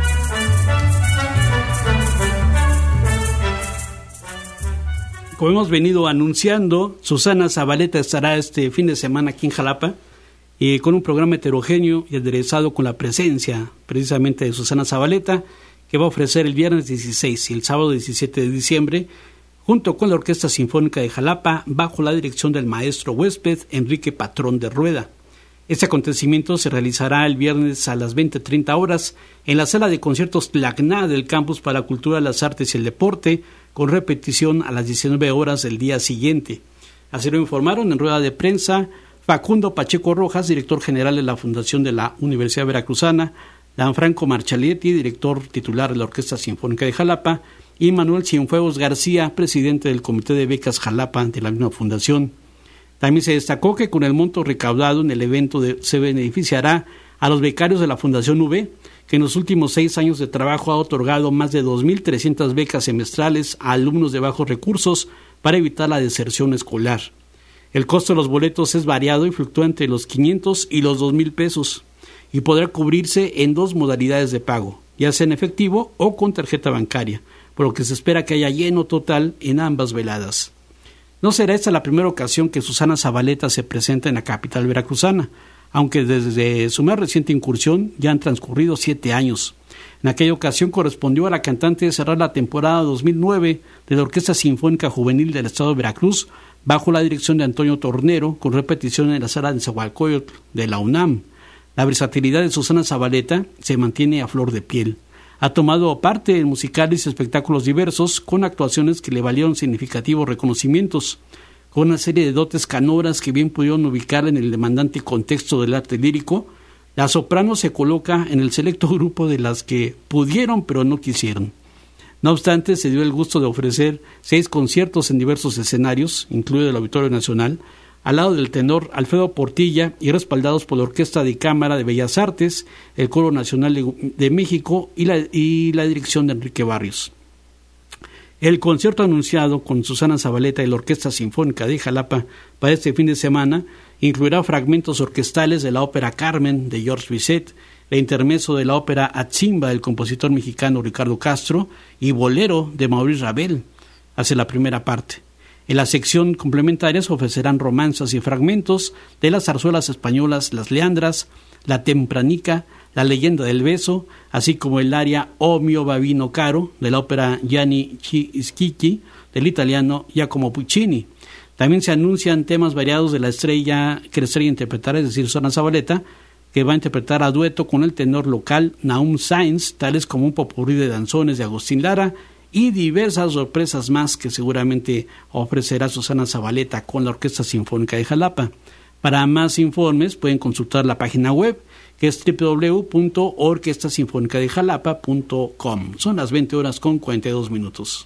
Como hemos venido anunciando, Susana Zabaleta estará este fin de semana aquí en Jalapa con un programa heterogéneo y aderezado con la presencia precisamente de Susana Zabaleta, que va a ofrecer el viernes 16 y el sábado 17 de diciembre, junto con la Orquesta Sinfónica de Jalapa, bajo la dirección del maestro huésped Enrique Patrón de Rueda. Este acontecimiento se realizará el viernes a las 20:30 horas en la sala de conciertos Tlacná del Campus para la Cultura, las Artes y el Deporte, con repetición a las 19 horas del día siguiente. Así lo informaron en rueda de prensa Facundo Pacheco Rojas, director general de la Fundación de la Universidad Veracruzana, Danfranco Marchaletti, director titular de la Orquesta Sinfónica de Jalapa, y Manuel Cienfuegos García, presidente del Comité de Becas Jalapa de la misma fundación. También se destacó que con el monto recaudado en el evento se beneficiará a los becarios de la Fundación UV, que en los últimos 6 años de trabajo ha otorgado más de 2.300 becas semestrales a alumnos de bajos recursos para evitar la deserción escolar. El costo de los boletos es variado y fluctúa entre los 500 y los 2,000 pesos y podrá cubrirse en 2 modalidades de pago, ya sea en efectivo o con tarjeta bancaria, por lo que se espera que haya lleno total en ambas veladas. No será esta la primera ocasión que Susana Zabaleta se presenta en la capital veracruzana, aunque desde su más reciente incursión ya han transcurrido 7 años. En aquella ocasión correspondió a la cantante cerrar la temporada 2009 de la Orquesta Sinfónica Juvenil del Estado de Veracruz, bajo la dirección de Antonio Tornero, con repetición en la sala de Nezahualcóyotl de la UNAM. La versatilidad de Susana Zabaleta se mantiene a flor de piel. Ha tomado parte en musicales y espectáculos diversos, con actuaciones que le valieron significativos reconocimientos, con una serie de dotes canoras que bien pudieron ubicar en el demandante contexto del arte lírico. La soprano se coloca en el selecto grupo de las que pudieron pero no quisieron. No obstante, se dio el gusto de ofrecer 6 conciertos en diversos escenarios, incluido el Auditorio Nacional, al lado del tenor Alfredo Portilla y respaldados por la Orquesta de Cámara de Bellas Artes, el Coro Nacional de México y la dirección de Enrique Barrios. El concierto anunciado con Susana Zabaleta y la Orquesta Sinfónica de Jalapa para este fin de semana incluirá fragmentos orquestales de la ópera Carmen de Georges Bizet, el intermezzo de la ópera Atzimba del compositor mexicano Ricardo Castro y Bolero de Maurice Ravel, hacia la primera parte. En la sección complementaria se ofrecerán romanzas y fragmentos de las zarzuelas españolas Las Leandras, La Tempranica, La Leyenda del Beso, así como el aria O mio bambino caro de la ópera Gianni Schicchi del italiano Giacomo Puccini. También se anuncian temas variados de la estrella que la estrella interpretará, es decir, Susana Zabaleta, que va a interpretar a dueto con el tenor local Nahum Sainz, tales como un popurrí de danzones de Agustín Lara y diversas sorpresas más que seguramente ofrecerá Susana Zabaleta con la Orquesta Sinfónica de Jalapa. Para más informes pueden consultar la página web, que es www.orquestasinfonicadejalapa.com. Son las 20:42.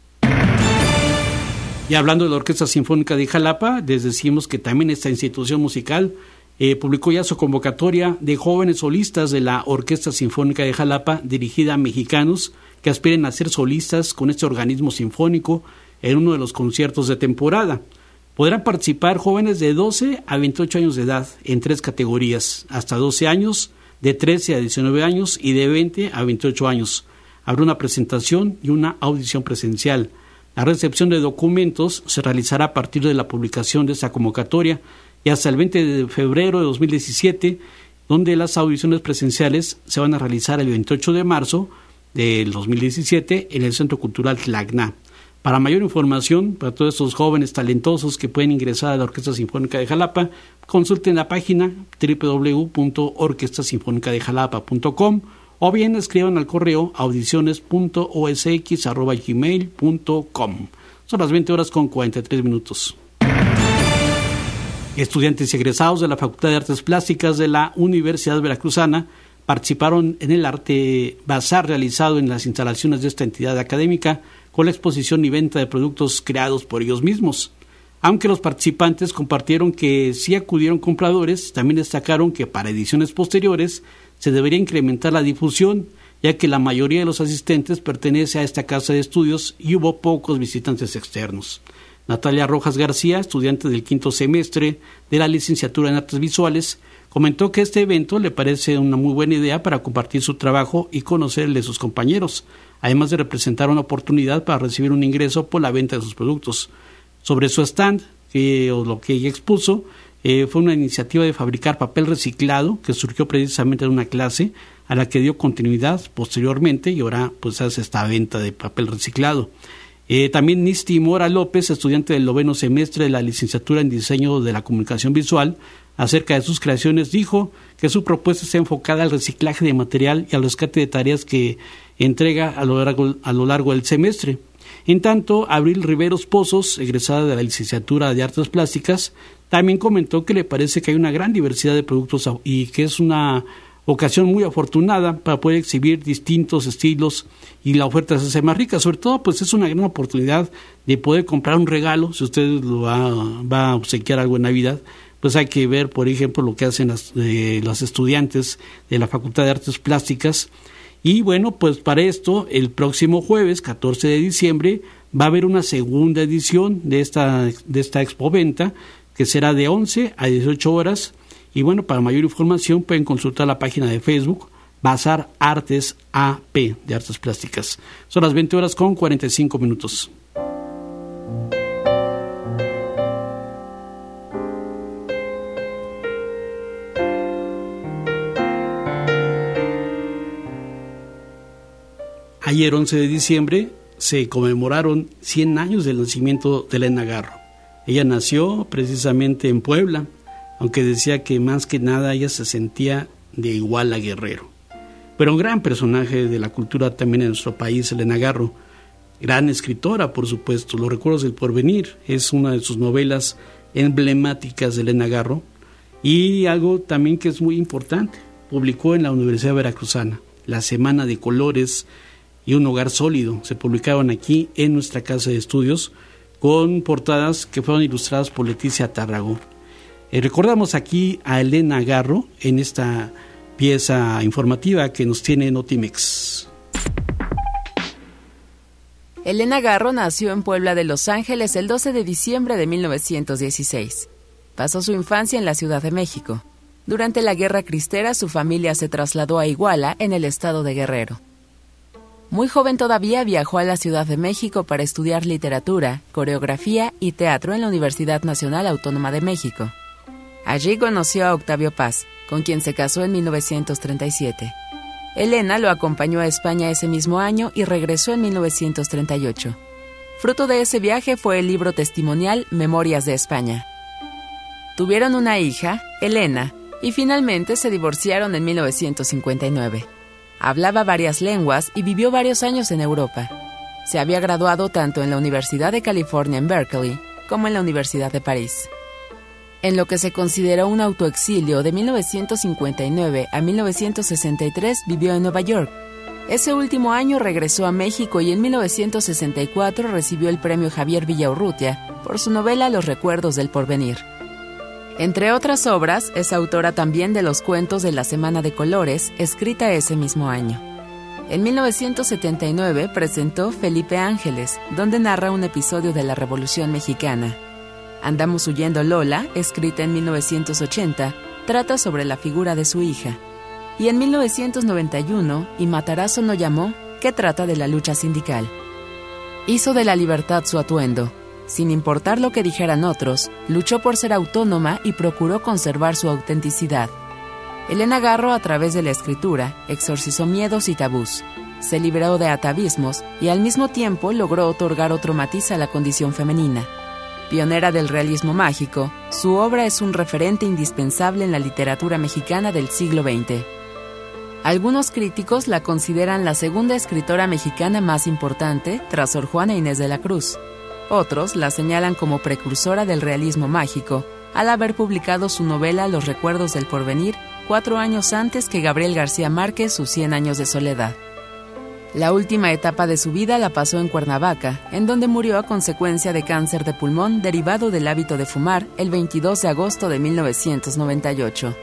Y hablando de la Orquesta Sinfónica de Jalapa, les decimos que también esta institución musical publicó ya su convocatoria de jóvenes solistas de la Orquesta Sinfónica de Jalapa, dirigida a mexicanos que aspiren a ser solistas con este organismo sinfónico en uno de los conciertos de temporada. Podrán participar jóvenes de 12 a 28 años de edad en 3 categorías, hasta 12 años, de 13 a 19 años y de 20 a 28 años. Habrá una presentación y una audición presencial. La recepción de documentos se realizará a partir de la publicación de esta convocatoria y hasta el 20 de febrero de 2017, donde las audiciones presenciales se van a realizar el 28 de marzo del 2017 en el Centro Cultural Tlacna. Para mayor información, para todos estos jóvenes talentosos que pueden ingresar a la Orquesta Sinfónica de Jalapa, consulten la página www.orquestasinfonicadejalapa.com o bien escriban al correo audiciones.osx@gmail.com. Son las 20:43. Estudiantes y egresados de la Facultad de Artes Plásticas de la Universidad Veracruzana participaron en el Arte Bazar realizado en las instalaciones de esta entidad académica con la exposición y venta de productos creados por ellos mismos. Aunque los participantes compartieron que sí acudieron compradores, también destacaron que para ediciones posteriores se debería incrementar la difusión, ya que la mayoría de los asistentes pertenece a esta casa de estudios y hubo pocos visitantes externos. Natalia Rojas García, estudiante del 5º semestre de la licenciatura en Artes Visuales, comentó que este evento le parece una muy buena idea para compartir su trabajo y conocer el de sus compañeros, además de representar una oportunidad para recibir un ingreso por la venta de sus productos. Sobre su stand, lo que ella expuso, fue una iniciativa de fabricar papel reciclado que surgió precisamente de una clase a la que dio continuidad posteriormente y ahora pues hace esta venta de papel reciclado. También Nisti Mora López, estudiante del 9º semestre de la licenciatura en Diseño de la Comunicación Visual, acerca de sus creaciones dijo que su propuesta está enfocada al reciclaje de material y al rescate de tareas que entrega a lo largo del semestre. En tanto, Abril Riveros Pozos, egresada de la licenciatura de Artes Plásticas, También comentó que le parece que hay una gran diversidad de productos y que es una ocasión muy afortunada para poder exhibir distintos estilos y la oferta se hace más rica. Sobre todo, pues es una gran oportunidad de poder comprar un regalo. Si usted lo va a obsequiar algo en Navidad, pues hay que ver, por ejemplo, lo que hacen los estudiantes de la Facultad de Artes Plásticas. Y bueno, pues para esto, el próximo jueves, 14 de diciembre, va a haber una segunda edición de esta expoventa, que será de 11 a 18 horas. Y bueno, para mayor información pueden consultar la página de Facebook, Bazar Artes AP, de Artes Plásticas. Son las 20 horas con 45 minutos. Ayer, 11 de diciembre, se conmemoraron 100 años del nacimiento de Elena Garro. Ella nació precisamente en Puebla, aunque decía que más que nada ella se sentía de Iguala Guerrero. Pero un gran personaje de la cultura también en nuestro país, Elena Garro, gran escritora, por supuesto. Los recuerdos del porvenir es una de sus novelas emblemáticas de Elena Garro, y algo también que es muy importante, publicó en la Universidad Veracruzana, La Semana de Colores y Un Hogar Sólido. Se publicaron aquí en nuestra casa de estudios con portadas que fueron ilustradas por Leticia Tárrago. Recordamos aquí a Elena Garro en esta pieza informativa que nos tiene Notimex. Elena Garro nació en Puebla de Los Ángeles el 12 de diciembre de 1916. Pasó su infancia en la Ciudad de México. Durante la Guerra Cristera, su familia se trasladó a Iguala, en el estado de Guerrero. Muy joven todavía viajó a la Ciudad de México para estudiar literatura, coreografía y teatro en la Universidad Nacional Autónoma de México. Allí conoció a Octavio Paz, con quien se casó en 1937. Elena lo acompañó a España ese mismo año y regresó en 1938. Fruto de ese viaje fue el libro testimonial Memorias de España. Tuvieron una hija, Elena, y finalmente se divorciaron en 1959. Hablaba varias lenguas y vivió varios años en Europa. Se había graduado tanto en la Universidad de California en Berkeley como en la Universidad de París. En lo que se consideró un autoexilio de 1959 a 1963 vivió en Nueva York. Ese último año regresó a México y en 1964 recibió el premio Javier Villaurrutia por su novela Los Recuerdos del Porvenir. Entre otras obras, es autora también de los cuentos de La Semana de Colores, escrita ese mismo año. En 1979 presentó Felipe Ángeles, donde narra un episodio de la Revolución Mexicana. Andamos huyendo Lola, escrita en 1980, trata sobre la figura de su hija. Y en 1991, Y Matarazzo no llamó, que trata de la lucha sindical. Hizo de la libertad su atuendo. Sin importar lo que dijeran otros, luchó por ser autónoma y procuró conservar su autenticidad. Elena Garro, a través de la escritura, exorcizó miedos y tabús, se liberó de atavismos y al mismo tiempo logró otorgar otro matiz a la condición femenina. Pionera del realismo mágico, su obra es un referente indispensable en la literatura mexicana del siglo XX. Algunos críticos la consideran la segunda escritora mexicana más importante tras Sor Juana Inés de la Cruz. Otros la señalan como precursora del realismo mágico, al haber publicado su novela Los Recuerdos del Porvenir 4 años antes que Gabriel García Márquez sus 100 años de soledad. La última etapa de su vida la pasó en Cuernavaca, en donde murió a consecuencia de cáncer de pulmón derivado del hábito de fumar el 22 de agosto de 1998.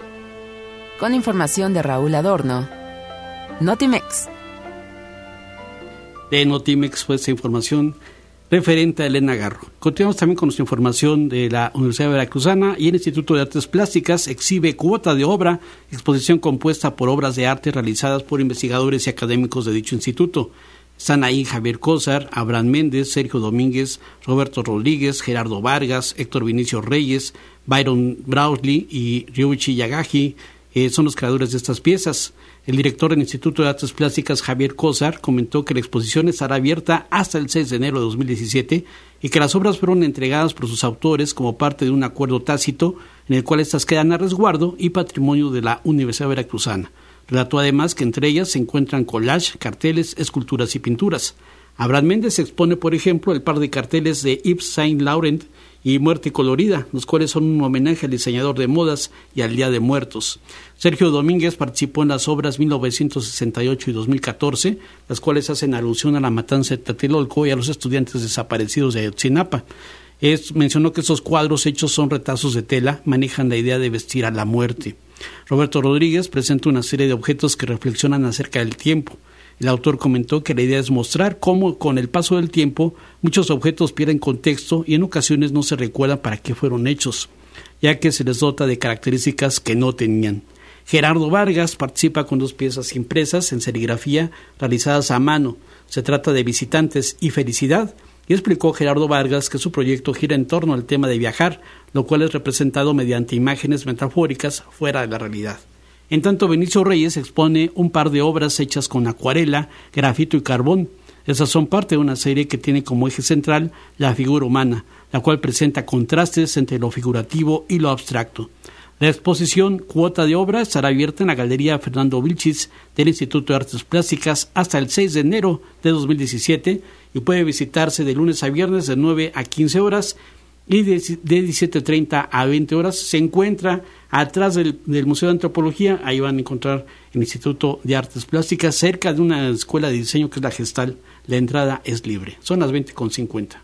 Con información de Raúl Adorno, Notimex. De Notimex fue esta información referente a Elena Garro. Continuamos también con nuestra información de la Universidad Veracruzana y el Instituto de Artes Plásticas exhibe Cuota de Obra, exposición compuesta por obras de arte realizadas por investigadores y académicos de dicho instituto. Están ahí Javier Cózar, Abraham Méndez, Sergio Domínguez, Roberto Rodríguez, Gerardo Vargas, Héctor Vinicio Reyes, Byron Brausley y Ryuichi Yagagi. Son los creadores de estas piezas. El director del Instituto de Artes Plásticas, Javier Cózar, comentó que la exposición estará abierta hasta el 6 de enero de 2017 y que las obras fueron entregadas por sus autores como parte de un acuerdo tácito en el cual estas quedan a resguardo y patrimonio de la Universidad Veracruzana. Relató además que entre ellas se encuentran collage, carteles, esculturas y pinturas. Abraham Méndez expone, por ejemplo, el par de carteles de Yves Saint Laurent y Muerte Colorida, los cuales son un homenaje al diseñador de modas y al Día de Muertos. Sergio Domínguez participó en las obras 1968 y 2014, las cuales hacen alusión a la matanza de Tlatelolco y a los estudiantes desaparecidos de Ayotzinapa. Mencionó que esos cuadros hechos son retazos de tela, manejan la idea de vestir a la muerte. Roberto Rodríguez presenta una serie de objetos que reflexionan acerca del tiempo. El autor comentó que la idea es mostrar cómo con el paso del tiempo muchos objetos pierden contexto y en ocasiones no se recuerdan para qué fueron hechos, ya que se les dota de características que no tenían. Gerardo Vargas participa con 2 piezas impresas en serigrafía realizadas a mano. Se trata de Visitantes y Felicidad, y explicó Gerardo Vargas que su proyecto gira en torno al tema de viajar, lo cual es representado mediante imágenes metafóricas fuera de la realidad. En tanto, Benicio Reyes expone un par de obras hechas con acuarela, grafito y carbón. Esas son parte de una serie que tiene como eje central la figura humana, la cual presenta contrastes entre lo figurativo y lo abstracto. La exposición Cuota de Obra estará abierta en la Galería Fernando Vilchis del Instituto de Artes Plásticas hasta el 6 de enero de 2017 y puede visitarse de lunes a viernes de 9 a 15 horas y de 17:30 a 20 horas. Se encuentra atrás del Museo de Antropología. Ahí van a encontrar el Instituto de Artes Plásticas, cerca de una escuela de diseño que es la Gestal. La entrada es libre. Son las 20:50.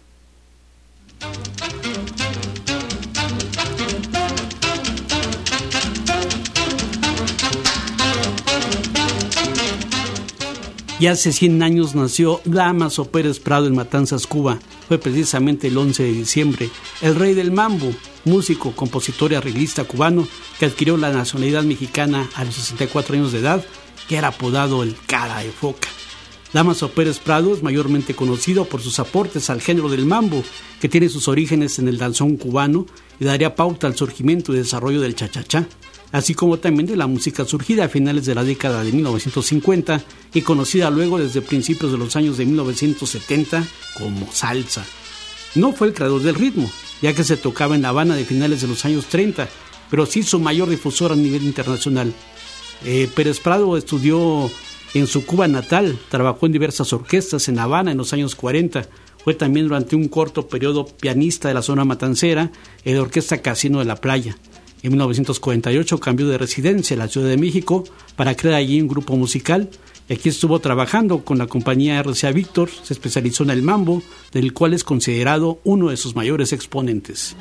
Y hace 100 años nació Dámaso Pérez Prado en Matanzas, Cuba. Fue precisamente el 11 de diciembre. El rey del mambo, músico, compositor y arreglista cubano que adquirió la nacionalidad mexicana a los 64 años de edad, que era apodado el Cara de Foca. Dámaso Pérez Prado es mayormente conocido por sus aportes al género del mambo, que tiene sus orígenes en el danzón cubano y daría pauta al surgimiento y desarrollo del cha-cha-cha, así como también de la música surgida a finales de la década de 1950 y conocida luego desde principios de los años de 1970 como salsa. No fue el creador del ritmo, ya que se tocaba en La Habana de finales de los años 30, pero sí su mayor difusor a nivel internacional. Pérez Prado estudió en su Cuba natal, trabajó en diversas orquestas en La Habana en los años 40, fue también durante un corto periodo pianista de la zona matancera en la Orquesta Casino de la Playa. En 1948 cambió de residencia en la Ciudad de México para crear allí un grupo musical y aquí estuvo trabajando con la compañía RCA Víctor, se especializó en el mambo, del cual es considerado uno de sus mayores exponentes.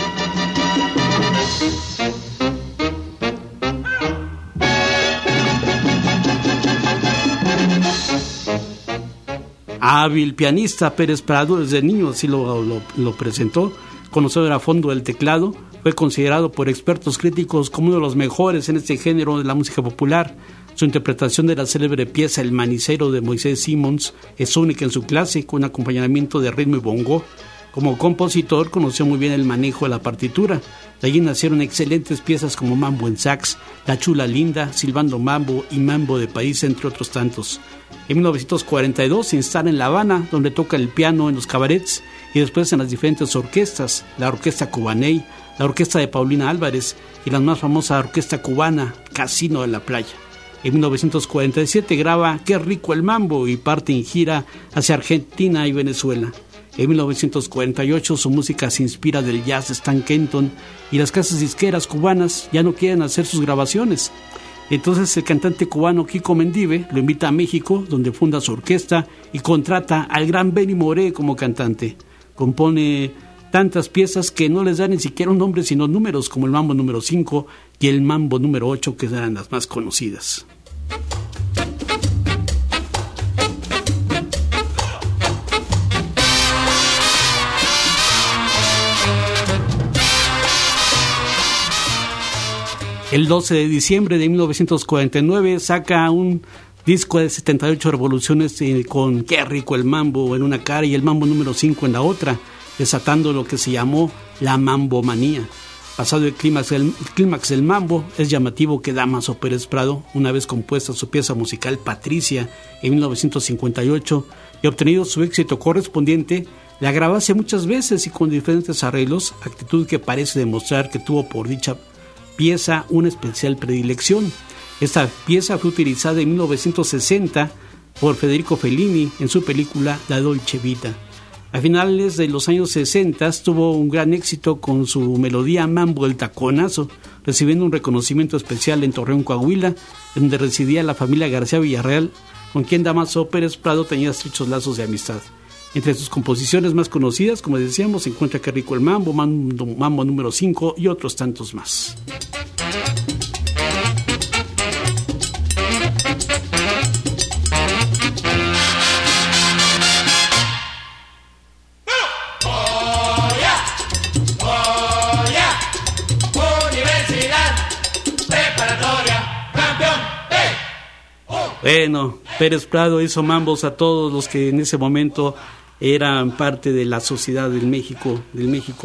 Hábil pianista, Pérez Prado desde niño así lo presentó, conocedor a fondo del teclado. Fue considerado por expertos críticos como uno de los mejores en este género de la música popular. Su interpretación de la célebre pieza El Manicero de Moisés Simons es única en su clase, con acompañamiento de ritmo y bongo. Como compositor conoció muy bien el manejo de la partitura. De allí nacieron excelentes piezas como Mambo en Sax, La Chula Linda, Silbando Mambo y Mambo de País, entre otros tantos. En 1942 se instala en La Habana, donde toca el piano en los cabarets y después en las diferentes orquestas, la Orquesta Cubaney, la Orquesta de Paulina Álvarez y la más famosa Orquesta Cubana, Casino de la Playa. En 1947 graba Qué rico el mambo y parte en gira hacia Argentina y Venezuela. En 1948 su música se inspira del jazz de Stan Kenton y las casas disqueras cubanas ya no quieren hacer sus grabaciones. Entonces el cantante cubano Kiko Mendive lo invita a México, donde funda su orquesta y contrata al gran Benny Moré como cantante. Compone tantas piezas que no les dan ni siquiera un nombre sino números, como el Mambo número 5 y el Mambo número 8, que eran las más conocidas. El 12 de diciembre de 1949 saca un disco de 78 revoluciones con Qué rico el mambo en una cara y el Mambo número 5 en la otra, desatando lo que se llamó la mambomanía. Pasado el clímax del mambo, es llamativo que Dámaso Pérez Prado, una vez compuesta su pieza musical Patricia en 1958 y obtenido su éxito correspondiente, la grabase muchas veces y con diferentes arreglos, actitud que parece demostrar que tuvo por dicha pieza una especial predilección. Esta pieza fue utilizada en 1960 por Federico Fellini en su película La Dolce Vita. A finales de los años 60 tuvo un gran éxito con su melodía Mambo el Taconazo, recibiendo un reconocimiento especial en Torreón, Coahuila, donde residía la familia García Villarreal, con quien Dámaso Pérez Prado tenía estrechos lazos de amistad. Entre sus composiciones más conocidas, como decíamos, se encuentra Qué rico el mambo, Mambo número 5 y otros tantos más. Bueno, Pérez Prado hizo mambos a todos los que en ese momento eran parte de la sociedad del México de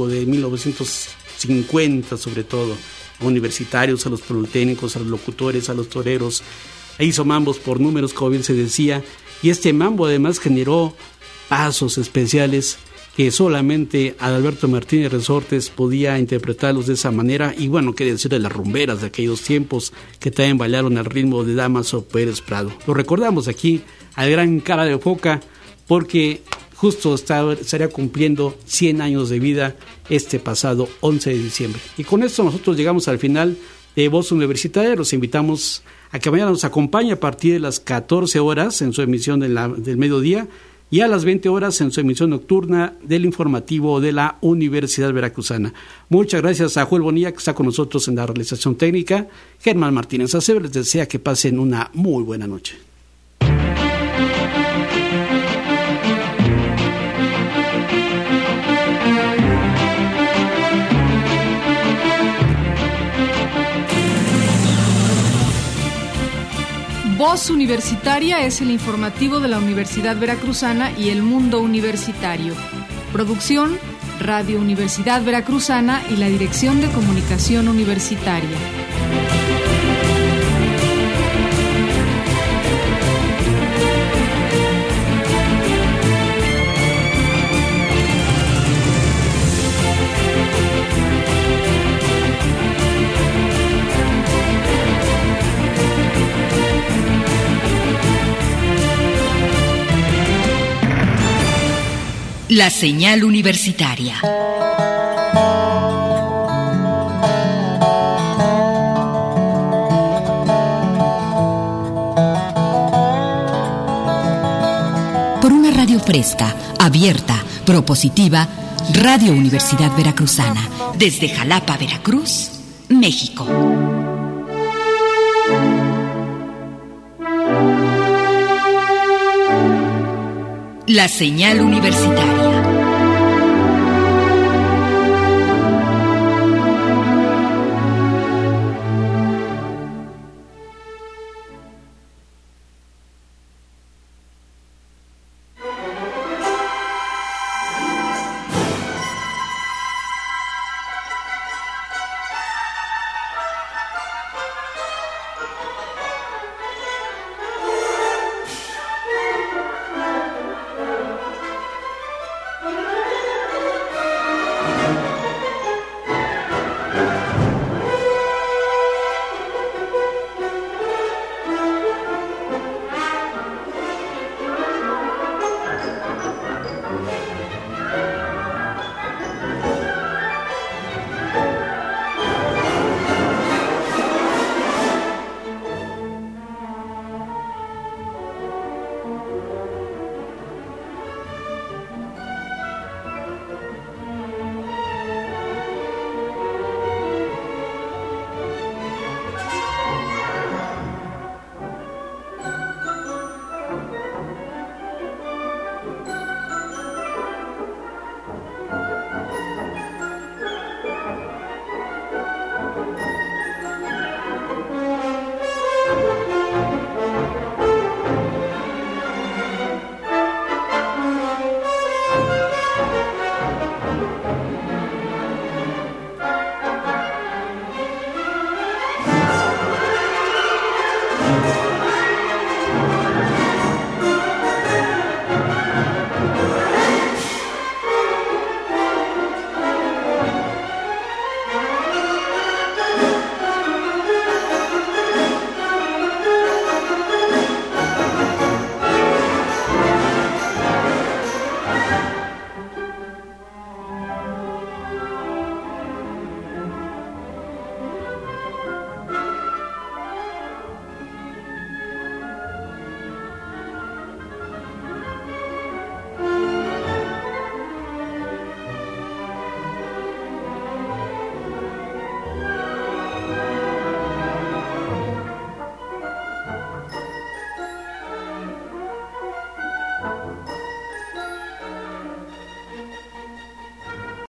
1950 sobre todo, a universitarios, a los politécnicos, a los locutores, a los toreros. E hizo mambos por números, como bien se decía, y este mambo además generó pasos especiales que solamente Adalberto Martínez Resortes podía interpretarlos de esa manera, y bueno, qué decir de las rumberas de aquellos tiempos que también bailaron al ritmo de Dámaso Pérez Prado. Lo recordamos aquí al gran Cara de Foca, porque justo estaría cumpliendo 100 años de vida este pasado 11 de diciembre. Y con esto nosotros llegamos al final de Voz Universitaria. Los invitamos a que mañana nos acompañe a partir de las 14 horas en su emisión del mediodía, y a las 20 horas en su emisión nocturna del informativo de la Universidad Veracruzana. Muchas gracias a Joel Bonilla, que está con nosotros en la realización técnica. Germán Martínez Aceves les desea que pasen una muy buena noche. Voz Universitaria es el informativo de la Universidad Veracruzana y el mundo universitario. Producción, Radio Universidad Veracruzana y la Dirección de Comunicación Universitaria. La señal universitaria. Por una radio fresca, abierta, propositiva, Radio Universidad Veracruzana, desde Jalapa, Veracruz, México. La señal universitaria.